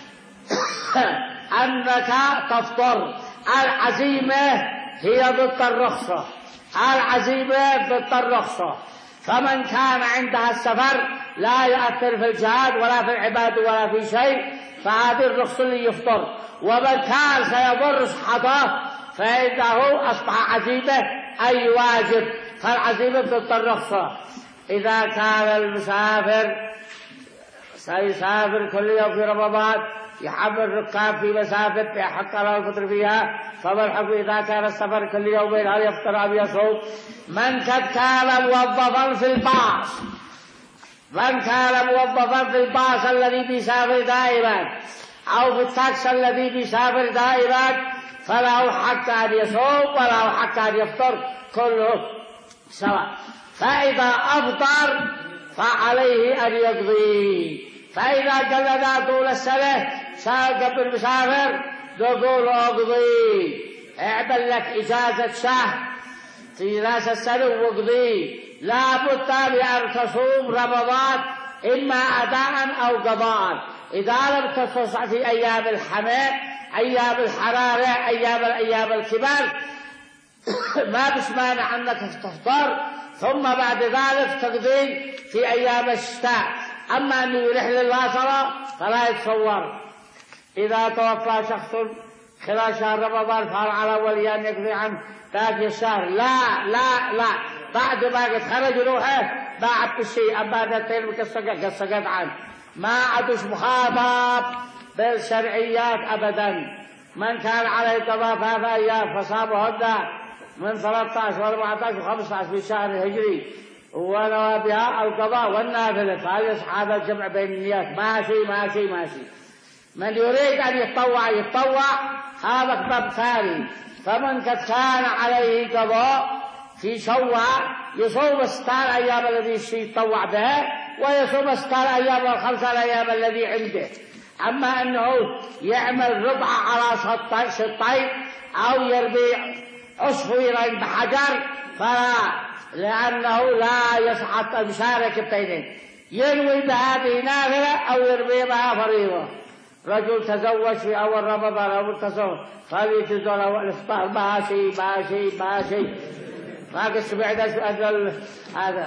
أنك تفطر. العزيمة هي ضد الرخصة، العزيمة ضد الرخصة. فمن كان عندها السفر لا يؤثر في الجهاد ولا في العباد ولا في شيء، فهذه الرخصة اللي يفطر. ومن كان سيضر صحته فإنه أصبح عزيمة أي واجب، فالعزيمة ضد الرخصة. إذا كان المسافر سيسافر كل يوم في رمضان يحمل ركاب في مسافة يحق له الفطر فيها، فما الحكم إذا كان السفر كل يومين هل يفطر أم يصوم؟ من قد كان موظفا في الباص، من كان موظفا في الباص الذي بيسافر دائما أو في التاكسي الذي بيسافر دائما فله حق أن يصوم وله حق أن يفطر، كله سواء. فإذا أفطر فعليه أن يقضي. فإذا قضى طول السنة ساق بالمسافر نقول اقضي، اعمل لك إجازة شهر في راس السنة واقضي. لا بد بأن تصوم رمضان إما أداء أو قضاء. إذا لم تستطع في أيام الحمى، أيام الحرارة، أيام الأيام الكبار، ما بس مانع أنك تفطر ثم بعد ذلك تقضي في أيام الشتاء. أما أنه يرح للواصلة فلا يتصور. إذا توفى شخص خلال شهر رمضان فهل على ولي أن يقضي عنه باقي الشهر؟ لا لا لا، بعد ما قد خرج روحه ما عد الشيء. أما ذاتين مكسقت قسقت عنه، ما عدش مخاطب بالشرعيات أبدا. من كان عليه قضاء ثلاثة أيام فصامهن من ثلاثة عشر وأربعة عشر وخمسة عشر في الشهر الهجري ونوى بها القضاء والنافلة، فهل يصح هذا الجمع بين النيات؟ ماشي ماشي ماشي. من يريد أن يتطوع يتطوع، هذا خطب ثاني. فمن قد كان عليه قضاء في شوال يصوم ستار أيام الذي يتطوع به، ويصوم ستار أيام والخمسة الأيام الذي عنده. أما أنه يعمل ربع على شطين أو يربي عصفورا بحجر فلا، لأنه لا يصح المشاركة بينهم. ينوي بهذه نافلة أو يربي بها فريضة. رجل تزوج في أول رمضان أو متصوم فليجوز له الإفطار، ماشي ماشي ماشي. ما قد سمعت أجل هذا.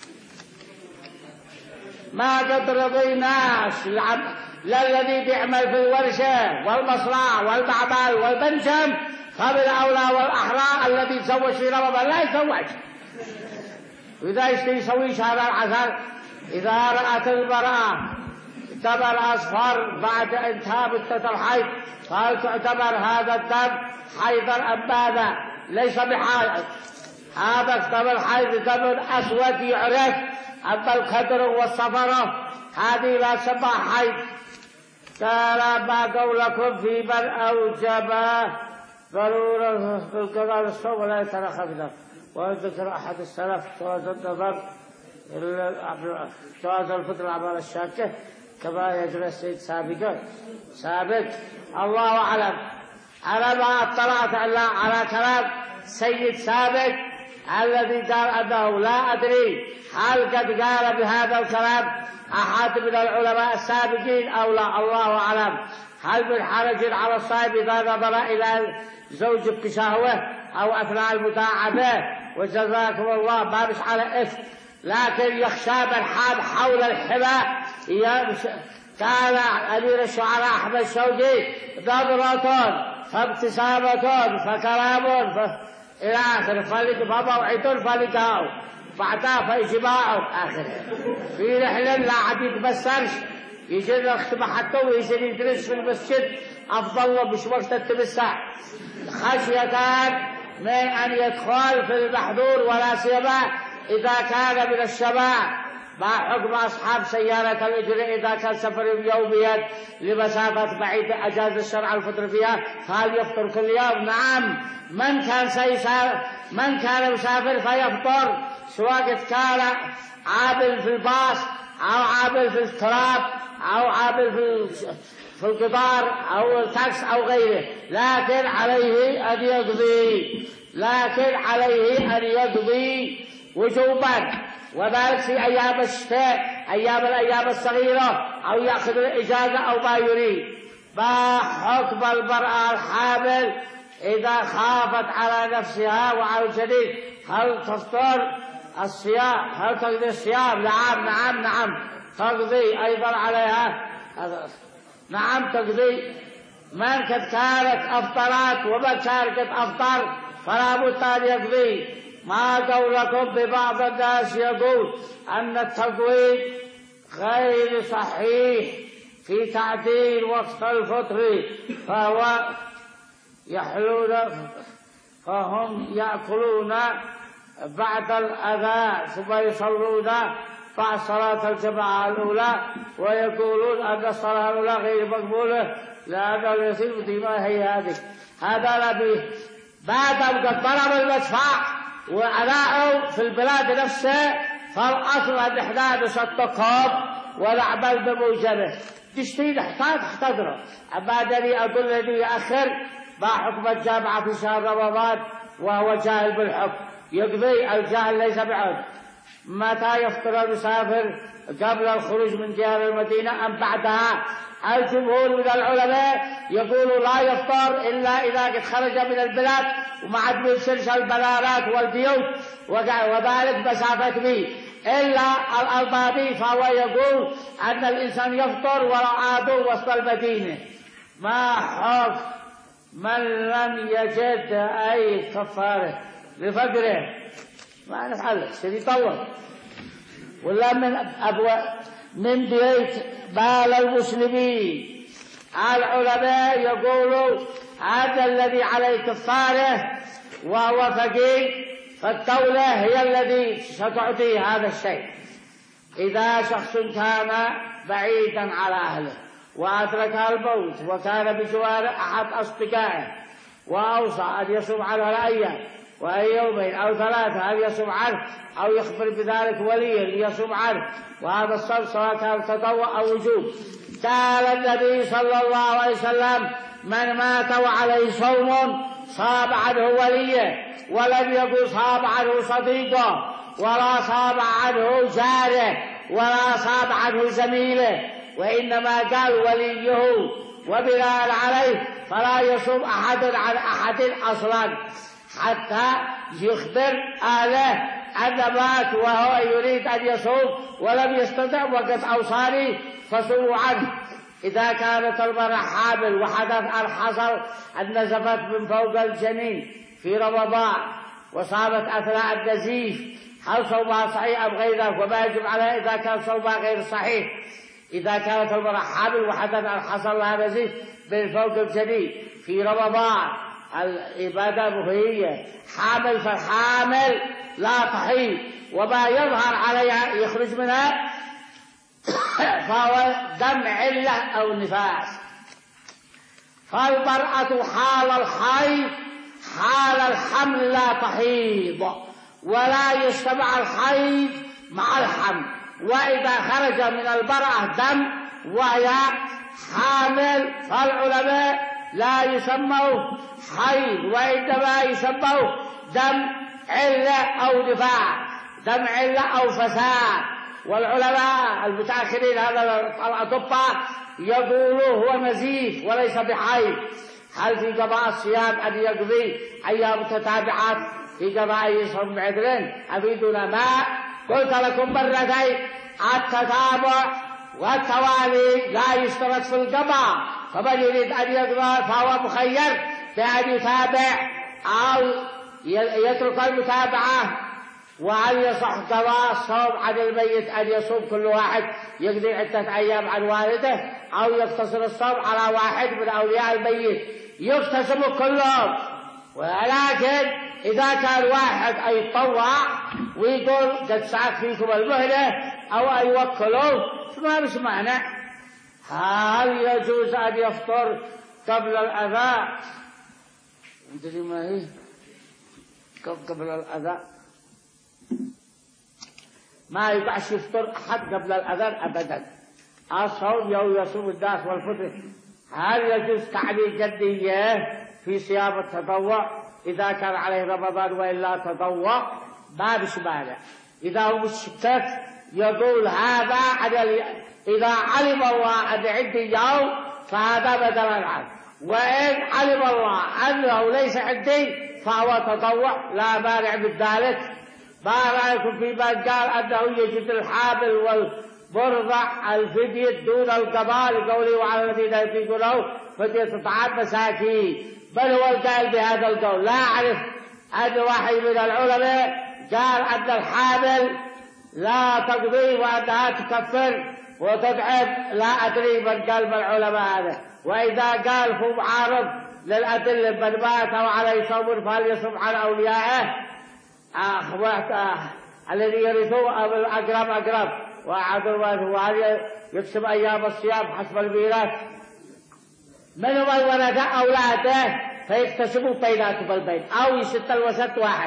ما قد رضيناش لا الذي بيعمل في الورشة والمصنع والمعمل والبنشم فبالأولى والأحرى الذي يتزوج في رمضان لا يتزوج. وإذا يسوي شهر العسل إذا رأت المرأة دم أصفر بعد انتهاء مدة الحيض فهل تعتبر هذا الدم حيضا أم ماذا؟ ليس بحائض. هذا دم الحيض دم أسود يعرف. أما الخضر والصفرة هذه لا تسمى حيض. قال ما قولكم في من أوجب ضرورة في القضاء الصوم ولا يترخى بذلك؟ وذكر أحد السلف جواز النظر جواز الفطر الأعمال الشاكة كما يجري السيد سابقا سابق. الله أعلم. أنا ما اطلعت على كلام سيد سابق الذي قال أنه لا أدري هل قد قال بهذا الكلام أحد من العلماء السابقين أو لا، الله أعلم. هل من حرج على الصائم إذا نظر إلى زوج بشهوة أو أثناء المداعبة؟ وجزاكم الله ما مش على إثم، لكن يخشى من حاب حول الحمى. كان أمير الشعراء أحمد شوقي نظرة فابتسامة فكلام ف... إلى آخر فموعد فلقاء بعدها فإجماع آخر. في رحلة لا عاد يتبسرش يجي يختم حتى ويصير يدرس في المسجد أفضل له مش وقت التمساح خشية من أن يدخل في المحظور، ولا سيما إذا كان من الشباب. ما حكم أصحاب سيارة الإجراء إذا كان سفر يوميا لمسافة بعيدة أجاز الشرع الفطر فيها؟ هل يفطر كل يوم؟ نعم. من كان سيسافر من كان مسافر فيفطر، سواء كان عابل في الباص أو عابل في التراب أو عابل في في القطار أو التاكس أو غيره، لكن عليه أن يقضي لكن عليه أن يقضي وجوبا، وذلك في أيام الشتاء أيام الأيام الصغيرة، أو يأخذ الإجازة أو ما يريد. ما حكم المرأة الحامل إذا خافت على نفسها وعلى الجنين؟ هل تفطر الصيام؟ هل تقضي الصيام؟ نعم نعم نعم تقضي أيضا عليها. نعم تقضي. من قد كانت أفطرت ومن كان قد أفطر فلا بد أن يقضي. ما قولكم ببعض الناس يقول أن التقويم غير صحيح في تعديل وقت الفطر، فهو يحلون فهم يأكلون بعد الأذان ثم يصلون بعد صلاة الجماعة الأولى، ويقولون أن الصلاة الأولى غير مقبولة لأنه يصير بدماء هي هذه. هذا نبي بعد قد ضرب المدفع وأذاعوا في البلاد نفسها فالأصل الإحداد صدقهم والعمل بموجبه. تشتري احتاج احتضره عبادني أقول الذي يأخر ما حكم الجامعة في شهر رمضان وهو جاهل بالحكم يقضي الجاهل ليس بعذر. متى يفطر المسافر قبل الخروج من ديار المدينة أم بعدها؟ الجمهور من العلماء يقولوا لا يفطر إلا إذا قد خرج من البلاد وما عاد بيوصلش البلارات والبيوت وذلك مسافة كبيرة. إلا الألباني فهو يقول أن الإنسان يفطر ورعاده وسط المدينة. ما حكم من لم يجد أي كفارة لفقره؟ ما نفعل سيدي طول ولا من أبواب من بيت مال المسلمين. العلماء يقولوا هذا الذي عليه كفاره وهو فقير فالدولة هي الذي ستعطيه هذا الشيء. إذا شخص كان بعيدا على أهله وأدرك الموت وكان بجوار أحد أصدقائه وأوصى أن يصوم عنه أيام وأي يومين أو ثلاثة أن يصوم عنه أو يخبر بذلك وليه ليصوم عنه، وهذا الصوم سواء كان تطوع أو وجوب. قال النبي صلى الله عليه وسلم من مات وعليه صوم صام عنه وليه، ولم يقل صام عنه صديقه ولا صام عنه جاره ولا صام عنه زميله، وإنما قال وليه، وبناء عليه فلا يصوم أحد عن أحد أصلا حتى يخبر أهله أن مات وهو يريد أن يصوم ولم يستطع وقد أوصاني فصوموا عنه. إذا كانت المرأة حامل وحدث أن حصل أن نزفت من فوق الجنين في رمضان وصامت أثناء النزيف، هل صومها صحيح أم غير ذلك؟ وما يجب عليها إذا كان صومها غير صحيح. إذا كانت المرأة حامل وحدث أن حصل لها نزيف من فوق الجنين في رمضان العبادة مهية حامل، فالحامل لا تحيض وما يظهر عليها يخرج منها فهو دم علة أو نفاس. فالمرأة حال الحيض حال الحمل لا تحيض ولا يجتمع الحيض مع الحمل، وإذا خرج من المرأة دم وهي حامل فالعلماء لا يسموه حيض وإنما يسموه دم علة أو نفاس، دم علة أو فساد. والعلماء المتأخرين هذا الأطباء يقولوا هو نزيف وليس بحيض. هل في قضاء الصيام أن يقضي أيام متتابعات في قضاء يصوم بعذرين؟ أفيدنا. ما قلت لكم مرتين التتابع والتوالي لا يشترط في القضاء، فمن يريد أن يقضى فهو مخير بأن يتابع أو يترك المتابعة. وهل يصح قضاء الصوم عن الميت أن يصوم كل واحد يقضي عدة أيام عن والده أو يقتصر الصوم على واحد من أولياء الميت؟ يقتسم كلهم، ولكن إذا كان واحد أن يتطوع ويقول قد سعت فيكم المهلة أو أن يوكلوه فما مش معنى. هل يجوز أن يفطر قبل الأذان؟ أدري ما هي قبل الأذان؟ ما يقعش يفطر أحد قبل الأذان أبدا. الصوم يوم يصوم الناس والفطر. هل يجوز تعليل جدية في صيام التطوع إذا كان عليه رمضان وإلا تطوع؟ ما بش مانع. إذا هو مشكك يقول هذا إذا علم الله أن عندي يوم فهذا بدلا عنه، وإن علم الله أنه ليس عندي فهو تطوع لا مانع من ذلك. ما رأيكم في من قال أنه يجد الحامل والمرضع الفدية دون القضاء لقوله وعلى الذين يطيقونه فدية طعام مساكين؟ بل هو القائل بهذا القول. لا أعرف أن واحد من العلماء قال أن الحامل لا تقضي وأنها تكفر وتدعم. لا أدري من قال من العلماء هذا. وإذا قال هو معارض للأدلة من مات وعليه صوم فهل يصوم عن أوليائه أخواته الذي يرثوه أو الأقرب أقرب وأعدوا وهل يقسم أيام الصيام حسب الميراث؟ من هو الورثة أولاده فيكتسبوا بيناتهم البين أو يشت الوسط واحد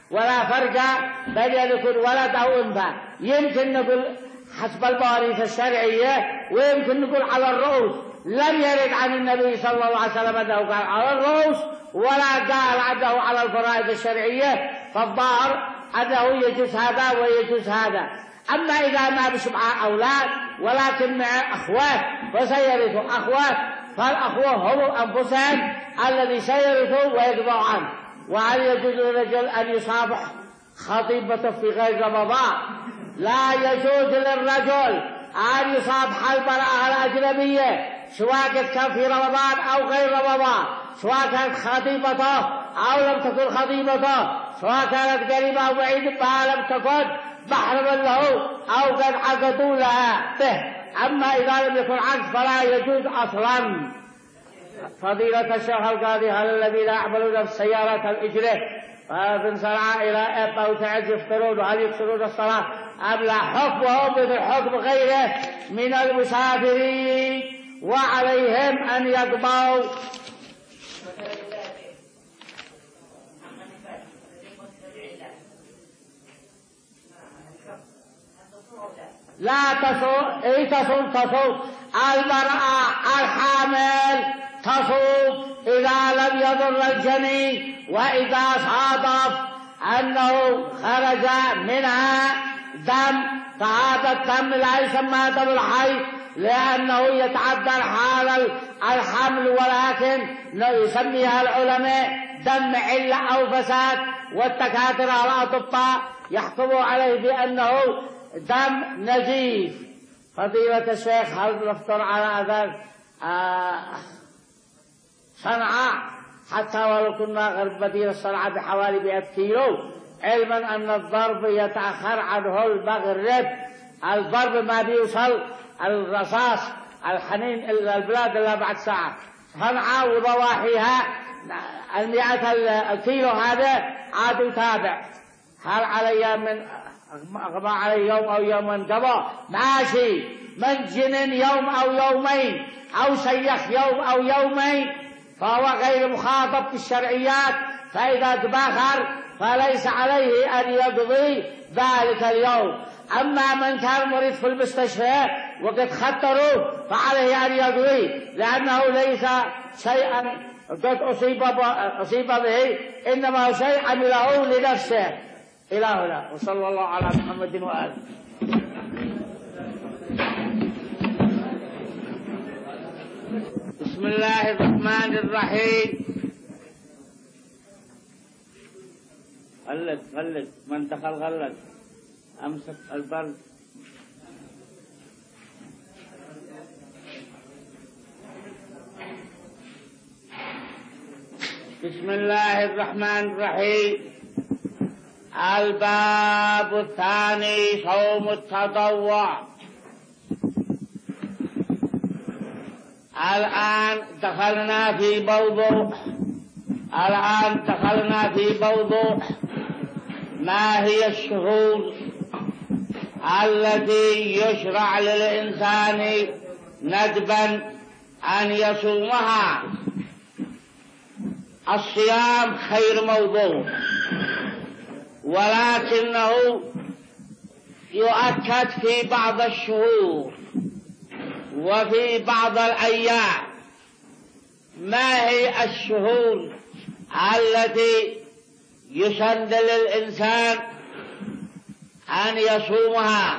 ولا فرق بين أن يكون ولد أو أنثى. يمكن نقول حسب المواريث الشرعية، ويمكن نقول على الرؤوس. لم يرد عن النبي صلى الله عليه وسلم أنه قال على الرؤوس، ولا قال عنده على الفرائض الشرعية، فالظاهر أنه يجوز هذا ويجوز هذا. أما إذا ما بشبع أولاد ولكن مع أخوات فسيرثوا أخوات، فالأخوة هم أنفسهم الذي سيرثوا ويقضوا عنه. وهل يجوز للرجل أن يصافح خطيبته في غير رمضان؟ لا يجوز للرجل أن يصافح المرأة الأجنبية سواء كان في رمضان أو غير رمضان، سواء كانت خطيبته أو لم تكن خطيبته، سواء كانت قريبة أو بعيدة ما لم تكن محرما له أو قد عقدوا لها به. أما إذا لم يكن عقد فلا يجوز أصلا. فضيلة الشيخ القاضي: هل الذين يعملون بالسيارات الإجرة فمن صنعاء إلى أب أو تعز يفطرون وهل يكسرون الصلاة أم لا؟ حكمهم مثل حكم غيره من المسافرين، وعليهم أن يقضوا. لا تصوم. اي تصوم تصوم المرأة الحامل تصوم إذا لم يضر الجنين، وإذا صادف أنه خرج منها دم، فهذا الدم لا يسمى دم الحيض لأنه يتعدى حال الحمل، ولكن يسميها العلماء دم علة أو فساد، والدكاترة الأطباء يحكموا عليه بأنه دم نزيف. فضيلة الشيخ: هل نفطر على أذان آه صنعاء حتى ولو كنا غرب مدينة صنعاء بحوالي مئة كيلو، علما أن الضرب يتأخر عنه المغرب؟ الضرب ما بيوصل الرصاص الحنين إلى البلاد إلا بعد ساعة. صنعاء وضواحيها المئة الكيلو هذا عاد يتابع. هل علي من أغمى علي يوم أو يومين قبل ماشي من جنن يوم أو يومين أو سيخ يوم أو يومين فهو غير مخاطب في الشرعيات، فإذا تباخر فليس عليه أن يقضي ذلك اليوم. أما من كان مريض في المستشفى وقد خطروا فعليه أن يقضي، لأنه ليس شيئا قد أصيب أصيب به، إنما شيء عمله لنفسه. إلى هنا، وصلى الله على محمد وآله. بسم الله الرحمن الرحيم. غلق غلق من دخل غلق، أمسك البرد. بسم الله الرحمن الرحيم. الباب الثاني: صوم التطوع. الآن دخلنا في موضوع الآن دخلنا في موضوع ما هي الشهور التي يشرع للإنسان ندبا أن يصومها. الصيام خير موضوع، ولكنه يؤكد في بعض الشهور وفي بعض الأيام. ما هي الشهور التي يسن للإنسان أن يصومها؟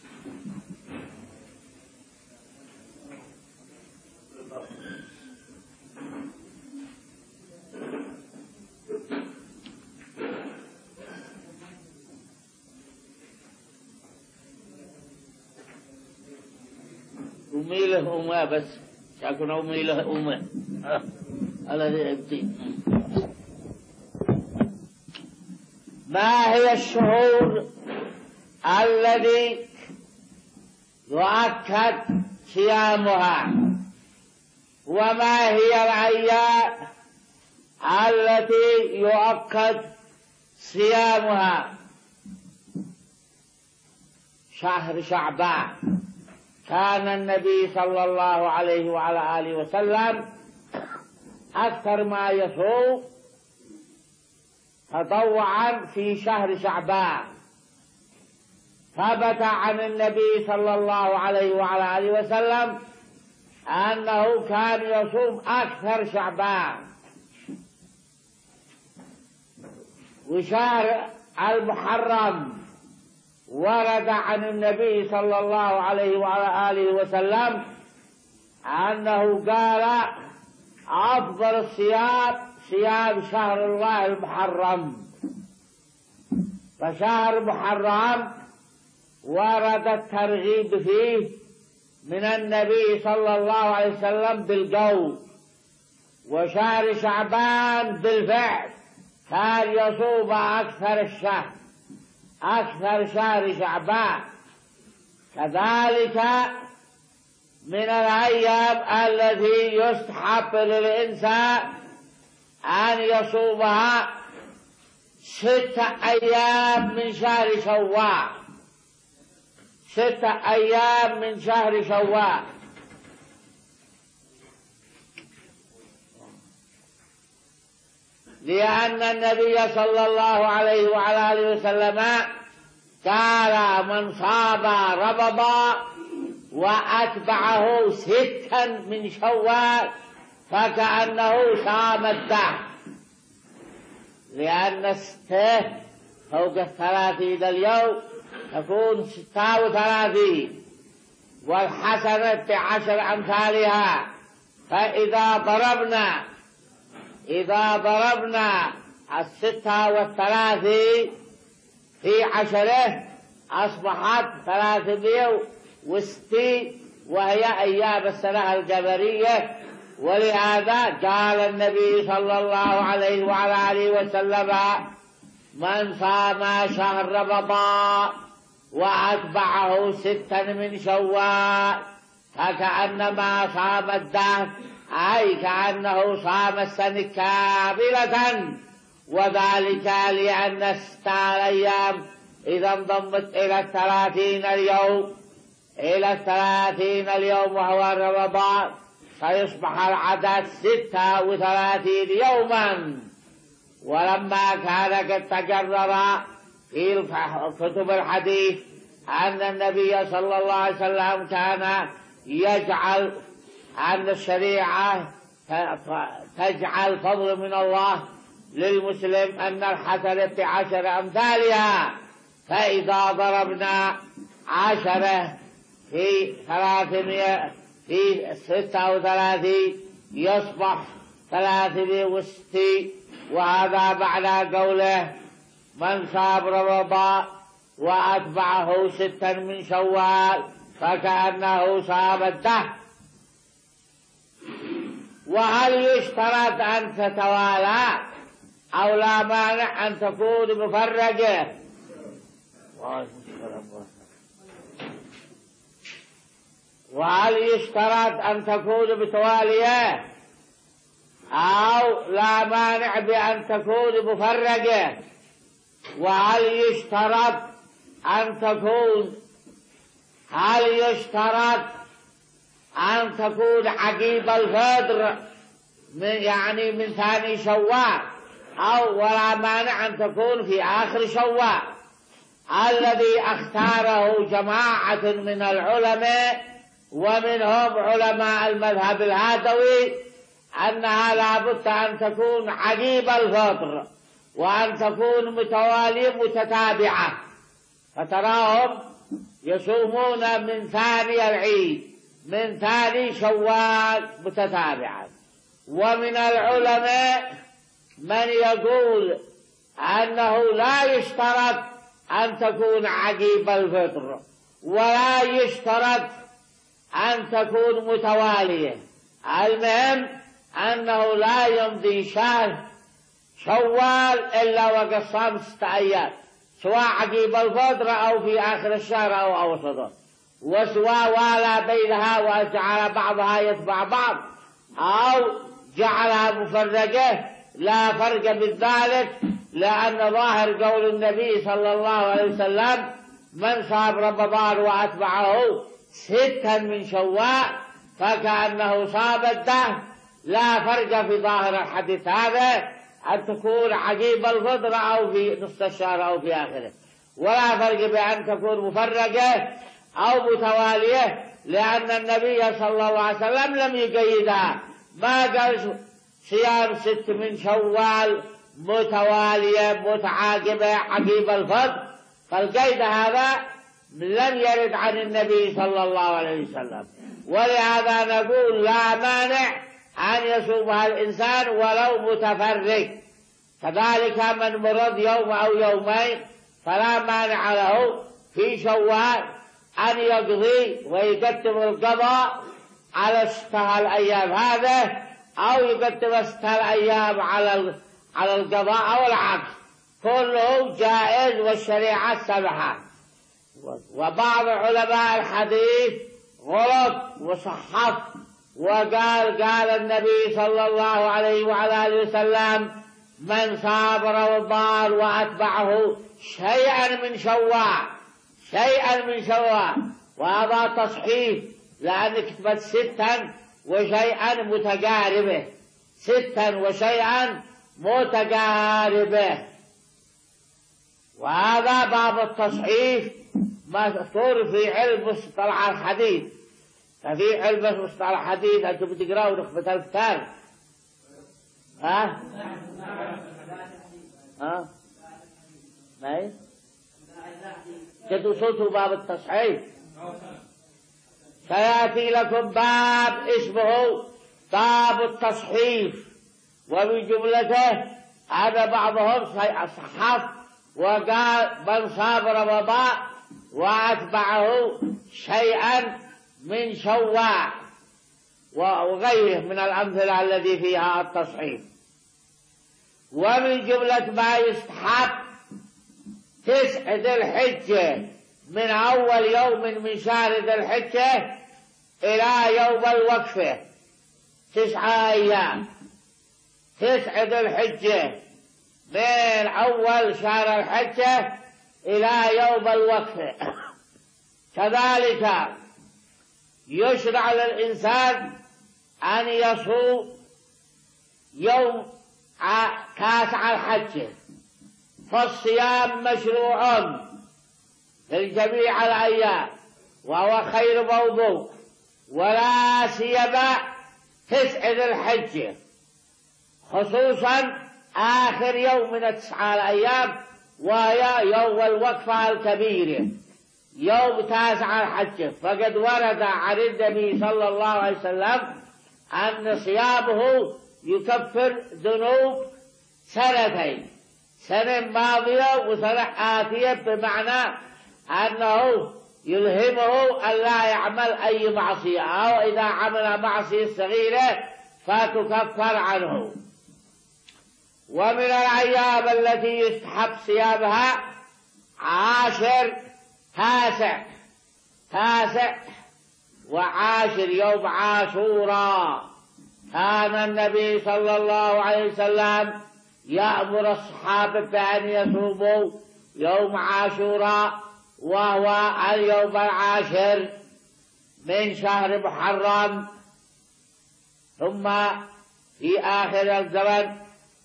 أميله أمه بس شاكون أميله أمه الذي أبتي. ما هي الشهور الذي يؤكد صيامها؟ وما هي الأيام التي يؤكد صيامها؟ شهر شعبان كان النبي صلى الله عليه وعلى آله وسلم أكثر ما يصوم تطوعا في شهر شعبان. ثبت عن النبي صلى الله عليه وعلى آله وسلم أنه كان يصوم أكثر شعبان. وشهر المحرم ورد عن النبي صلى الله عليه وعلى آله وسلم أنه قال أفضل الصيام صيام شهر الله المحرم. فشهر محرم ورد الترغيب فيه من النبي صلى الله عليه وسلم بالقول، وشهر شعبان بالفعل كان يصوم أكثر الشهر أكثر شهر شعبان. كذلك من الأيام التي يستحب للإنسان أن يصومها ستة أيام من شهر شوال ستة أيام من شهر شوال. لأن النبي صلى الله عليه وعلى آله وسلم قال من صام رمضان وأتبعه ستا من شوال فكأنه صام الدهر. لأن الستة فوق الثلاثين اليوم تكون ستة وثلاثين، والحسنة بعشر أمثالها. فإذا ضربنا إذا ضربنا الستة والثلاثين في عشرة أصبحت ثلاثمائة وستين، وهي أيام السنة الجبرية. ولهذا قال النبي صلى الله عليه وعلى آله وسلم من صام شهر رمضان وأتبعه ستا من شوال فكأنما صام الدهر، أي كأنه صام السنة كاملة. وذلك لأن الستة الأيام إذا انضمت إلى الثلاثين اليوم إلى الثلاثين اليوم وهو رمضان فيصبح العدد ستة وثلاثين يوما. ولما كان قد تجرر في كتب الحديث أن النبي صلى الله عليه وسلم كان يجعل أن الشريعة تجعل فضل من الله للمسلم أن الحسنة بعشر أمثالها. فإذا ضربنا عشرة في ثلاثمائة في ستة وثلاثين يصبح ثلاثمائة وستين. وهذا معنى قوله من صام رمضان وأتبعه ستا من شوال فكأنه صام الدهر. وهل يشترط أن تتوالى أو لا مانع أن تكون مفرجة؟ وهل يشترط أن تكون متوالية أو لا مانع بأن تكون مفرجة؟ وهل يشترط أن تكون هل يشترط أن تكون عقيب الفطر من يعني من ثاني شوال أو ولا مانع أن تكون في آخر شوال؟ الذي اختاره جماعة من العلماء ومنهم علماء المذهب الهادوي أنها لابد أن تكون عقيب الفطر وأن تكون متوالية متتابعة. فتراهم يصومون من ثاني العيد من ثاني شوال متتابعا. ومن العلماء من يقول أنه لا يشترط أن تكون عقيب الفطر ولا يشترط أن تكون متوالية. المهم أنه لا يمضي شهر شوال إلا وقد صام ستة أيام، سواء عقيب الفطر أو في آخر الشهر أو أوسطه، وسواء والى بينها وجعل بعضها يتبع بعض أو جعلها مفرجة لا فرق بذلك. لأن ظاهر قول النبي صلى الله عليه وسلم من صام رمضان وأتبعه ستا من شوال فكأنه صام الدهر، لا فرق في ظاهر الحديث هذا أن تكون عقيب الفطر أو في نصف الشهر أو في آخره، ولا فرق بأن تكون مفرقة أو متوالية، لأن النبي صلى الله عليه وسلم لم يقيدها، ما قال صيام ست من شوال متوالية متعاقبة عقيب الفطر، فالقيد هذا لم يرد عن النبي صلى الله عليه وسلم، ولهذا نقول لا مانع أن يصومها الإنسان ولو متفرق. كذلك من مرض يوم أو يومين فلا مانع له في شوال أن يقضي ويكتب القضاء على ستة الأيام هذا، أو يكتب ستة الأيام على على القضاء أو العكس، كله جائز والشريعة سمحت. وبعض علماء الحديث غلط وصحف وقال قال النبي صلى الله عليه وعلى آله وسلم: من صام رمضان وأتبعه شيئا من شوال شيئا من شوال، وهذا تصحيح، لأن كتبت ستا وشيئا متقاربة، ستا وشيئا متقاربة، وهذا باب التصحيح مذكور في علم مصطلح الحديث. ففي علم مصطلح الحديث أنتم بتقرأوا نخبة الكتاب، ها ها ما جدوا صوتوا باب التصحيح. سيأتي لكم باب اسمه باب التصحيح، ومن جملته هذا بعضهم صحف وقال: من صام رمضان وأتبعه شيئا من شوال، وغيره من الأمثلة التي فيها التصحيح. ومن جملة ما يستحب تسع ذي الحجة، من أول يوم من شهر ذي الحجة إلى يوم الوقفة، تسعة أيام، تسع ذي الحجة من أول شهر الحجة إلى يوم الوقفة. كذلك يشرع للإنسان أن يصوم يوم تاسع الحجة، فالصيام مشروع لجميع الأيام وهو خير موضوع، ولا سيما تسع ذي الحجة، خصوصا آخر يوم من التسعة الأيام، وهي يوم الوقفة الكبيرة يوم تاسع الحجة. فقد ورد عن النبي صلى الله عليه وسلم أن صيامه يكفر ذنوب سنتين، سنة ماضية وسنة آتية، بمعنى أنه يلهمه أن لا يعمل أي معصية، أو إذا عمل معصية صغيرة فتكفر عنه. ومن الأيام التي يستحب صيامها عاشر تاسع تاسع وعاشر يوم عاشوراء. كان النبي صلى الله عليه وسلم يأمر الصحابة بأن يصوموا يوم عاشوراء، وهو اليوم العاشر من شهر محرم. ثم في آخر الزمن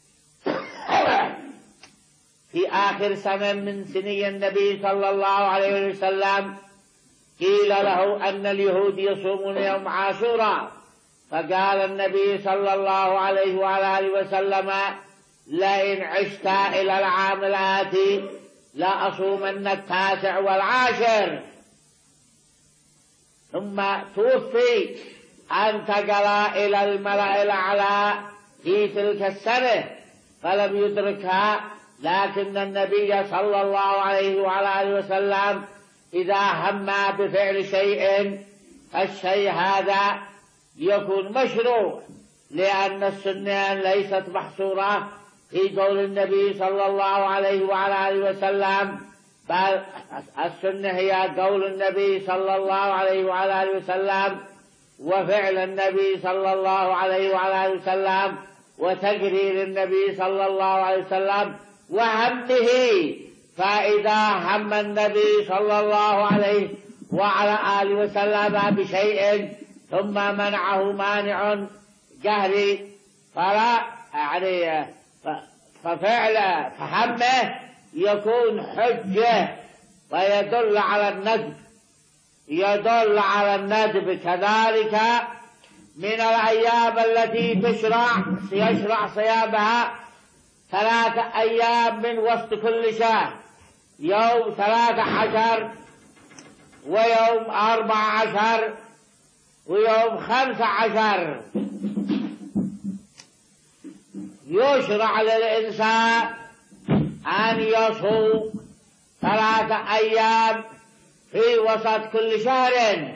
في آخر سنة من سني النبي صلى الله عليه وسلم قيل له أن اليهود يصومون يوم عاشوراء، فقال النبي صلى الله عليه وعلى آله وسلم: لئن عشت إلى العام الآتي لأصومن التاسع والعاشر. ثم توفي انتقل إلى الملأ الأعلى في تلك السنة فلم يدركها، لكن النبي صلى الله عليه وعلى آله وسلم إذا هم بفعل شيء الشيء هذا يكون مشروع، لأن السنة ليست محصورة في قول النبي صلى الله عليه وعلى آله وسلم، بل السنة هي قول النبي صلى الله عليه وعلى آله وسلم وفعل النبي صلى الله عليه وعلى آله وسلم وتقرير النبي صلى الله عليه وسلم وهمه. فإذا هم النبي صلى الله عليه وعلى آله وسلم بشيء ثم منعه مانع قهري فلا يعني ففعل فهمه يكون حجة ويدل على الندب، يدل على الندب. كذلك من الأيام التي تشرع يشرع صيامها ثلاثة أيام من وسط كل شهر، يوم ثلاثة عشر ويوم أربع عشر ويوم خمسة عشر. يشرع للإنسان أن يصوم ثلاثة أيام في وسط كل شهر،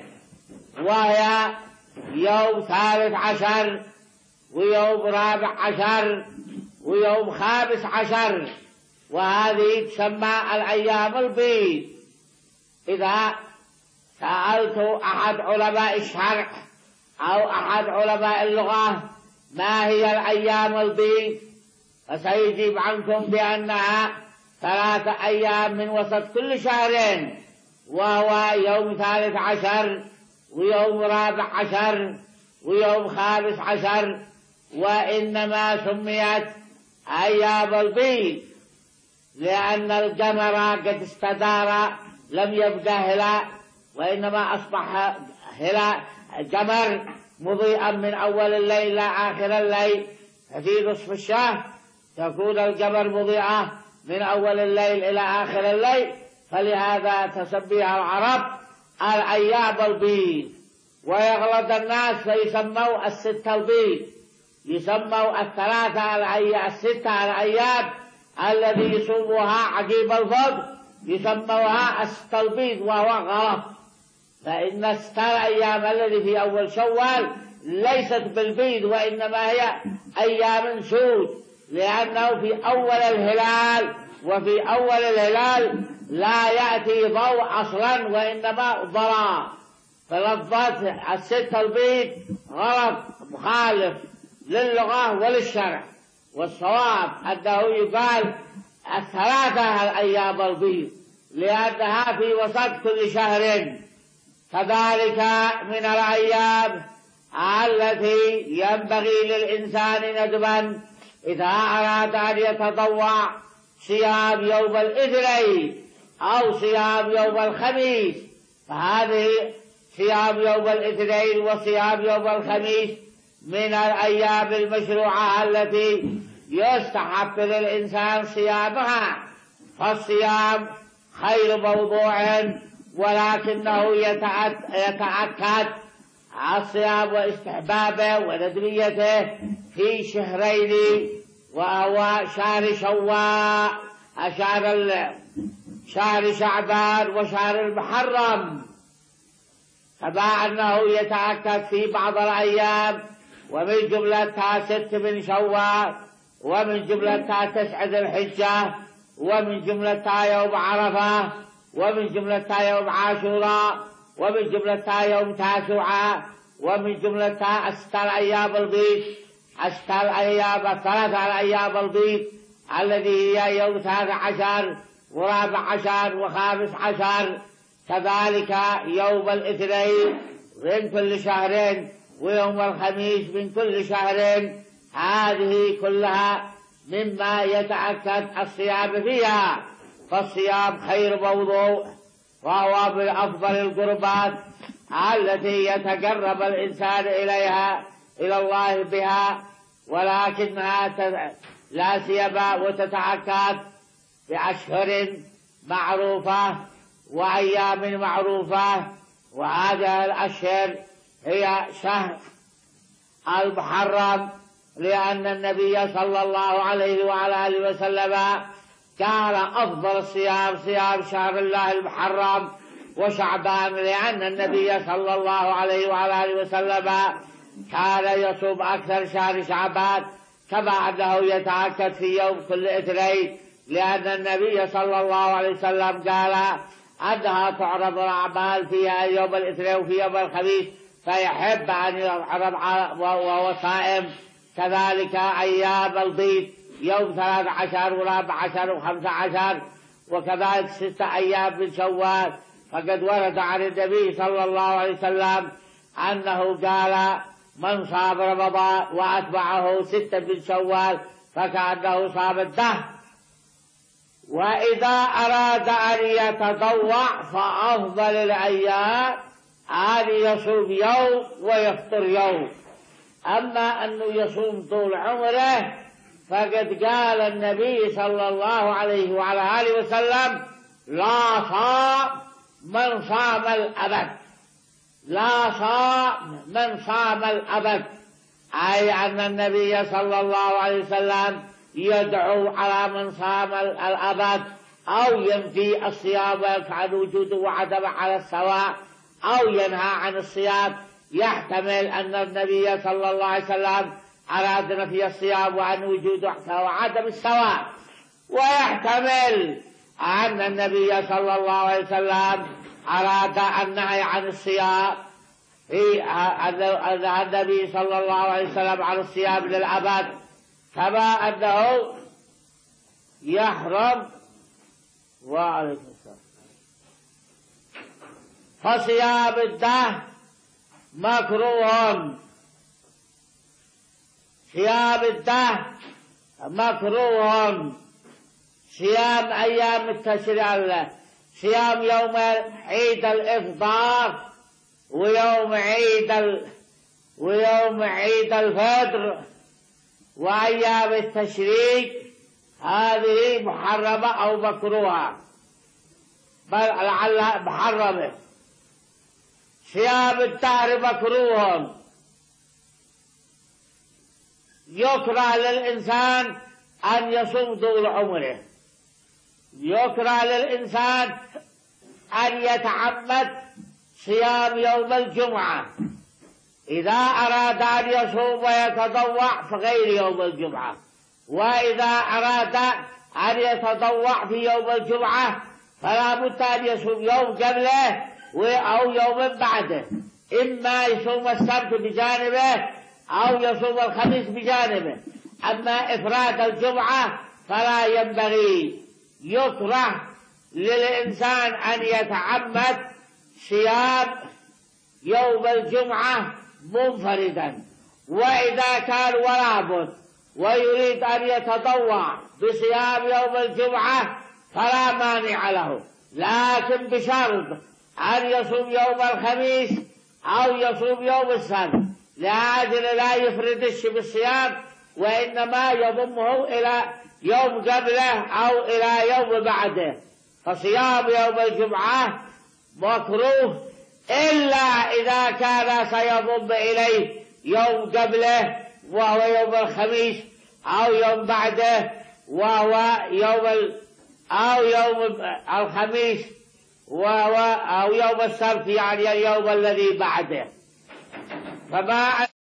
وهي يوم ثالث عشر ويوم رابع عشر ويوم خامس عشر، وهذه تسمى الأيام البيض. إذا سألت أحد علماء الشرع أو أحد علماء اللغة ما هي الأيام البيض، فسيجيب عنكم بأنها ثلاثة أيام من وسط كل شهر، وهو يوم ثالث عشر ويوم رابع عشر ويوم خامس عشر. وإنما سميت أيام البيض لأن القمر قد استدار، لم يبقى هلال، وإنما أصبح هلال قمر مضيئا من أول الليل إلى آخر الليل. ففي نصف الشهر تكون القمر مضيئة من أول الليل إلى آخر الليل، فلهذا تسميها العرب الأيام البيض. ويغلط الناس فيسموا الستة البيض، يسموا الثلاثة الأيام الستة الأيام الذي يصومها عقيب الفطر يسموها الستة البيض، وهو غلط. فإن الستة الأيام الذي في أول شوال ليست بالبيض، وإنما هي أيام سود، لأنه في أول الهلال، وفي أول الهلال لا يأتي ضوء أصلا وإنما ظلام. فلفظة الستة البيض غلط مخالف للغة وللشرع، والصواب أنه يقال الثلاثة الأيام البيض لأنها في وسط كل شهر. كذلك من الأيام التي ينبغي للإنسان ندبا إذا أراد أن يتطوع صيام يوم الاثنين أو صيام يوم الخميس، فهذه صيام يوم الاثنين وصيام يوم الخميس من الأيام المشروعة التي يستحب للإنسان صيامها. فالصيام خير موضوع، ولكنه يتأكد الصيام واستحبابه وندبيته في شهرين، وهو شهر شوال شهر شهر شعبان وشهر المحرم، كما أنه يتأكد في بعض الأيام، ومن جملتها ست من شوال، ومن جملتها تسعة ذي الحجة، ومن جملتها يوم عرفة، ومن جملتها يوم عاشوراء، ومن جملتها يوم تاسوعاء، ومن جملتها الستة الأيام البيض، الستة الأيام الثلاثة الأيام البيض الذي هي يوم ثالث عشر ورابع عشر وخامس عشر. كذلك يوم الاثنين من كل شهر ويوم الخميس من كل شهر. هذه كلها مما يتأكد الصيام فيها. فالصيام خير موضوع، وهو من أفضل القربات التي يتقرب الإنسان إليها إلى الله بها، ولكنها لا سيما وتتأكد بأشهر معروفة وأيام معروفة. وهذه الأشهر هي شهر المحرم، لأن النبي صلى الله عليه وعلى آله وسلم قال أفضل الصيام صيام شهر الله المحرم وشعبان، لأن النبي صلى الله عليه وعلى آله وسلم كان يصوم أكثر شهر شعبان، كما أنه يتأكد في يوم كل اثنين، لأن النبي صلى الله عليه وسلم قال أنها تعرض الأعمال فيها يوم الاثنين وفي يوم الخميس، فيحب أن يعرض وهو صائم. كذلك أيام البيض يوم ثلاث عشر ورابع عشر وخمسة عشر، وكذلك ستة أيام من شوال. فقد ورد عن النبي صلى الله عليه وسلم أنه قال من صام رمضان وأتبعه ستة من شوال فكأنه صام الدهر. وإذا أراد أن يتطوع فأفضل الأيام أن يصوم يوم ويفطر يوم. أما أنه يصوم طول عمره فقد قال النبي صلى الله عليه وعلى آله وسلم: لا صام من صام الأبد، لا صام من صام الأبد، أي أن النبي صلى الله عليه وسلم يدعو على من صام الأبد، أو ينفي الصيام ويفعل وجوده وعدمه على السواء، أو ينهى عن الصيام. يحتمل أن النبي صلى الله عليه وسلم أراد نفي الصيام وعن وجوده وعدم السواء، ويحتمل أن النبي صلى الله عليه وسلم أراد النهي عن الصيام، أن النبي صلى الله عليه وسلم عن الصيام للأبد، كما أنه يحرم. وعليكم السلام. فصيام الدهر مكروه، صيام الدهر مكروه. صيام أيام التشريع، صيام يوم عيد الإفطار ويوم عيد ال... ويوم عيد الفطر وأيام التشريق هذه محرمة أو مكروهة، بل لعلها محرمة. صيام الدهر مكروه، يكره للإنسان أن يصوم طول عمره، يكره للإنسان أن يتعمد صيام يوم الجمعة إذا أراد أن يصوم ويتطوع في غير يوم الجمعة، وإذا أراد أن يتطوع في يوم الجمعة فلا بد أن يصوم يوم قبله أو يوم بعده، إما يصوم السبت بجانبه أو يصوم الخميس بجانبه. أما إفراد الجمعة فلا ينبغي، يكره للإنسان أن يتعمد صيام يوم الجمعة منفردا. وإذا كان ولا بد ويريد أن يتطوع بصيام يوم الجمعة فلا مانع له، لكن بشرط أن يصوم يوم الخميس أو يصوم يوم السبت، لأجل لا يفردش بالصيام وإنما يضمه إلى يوم قبله أو إلى يوم بعده. فصيام يوم الجمعة مكروه إلا إذا كان سيضم إليه يوم قبله وهو يوم الخميس أو يوم بعده وهو يوم ال... أو يوم الخميس وهو أو يوم السبت، يعني اليوم الذي بعده. فما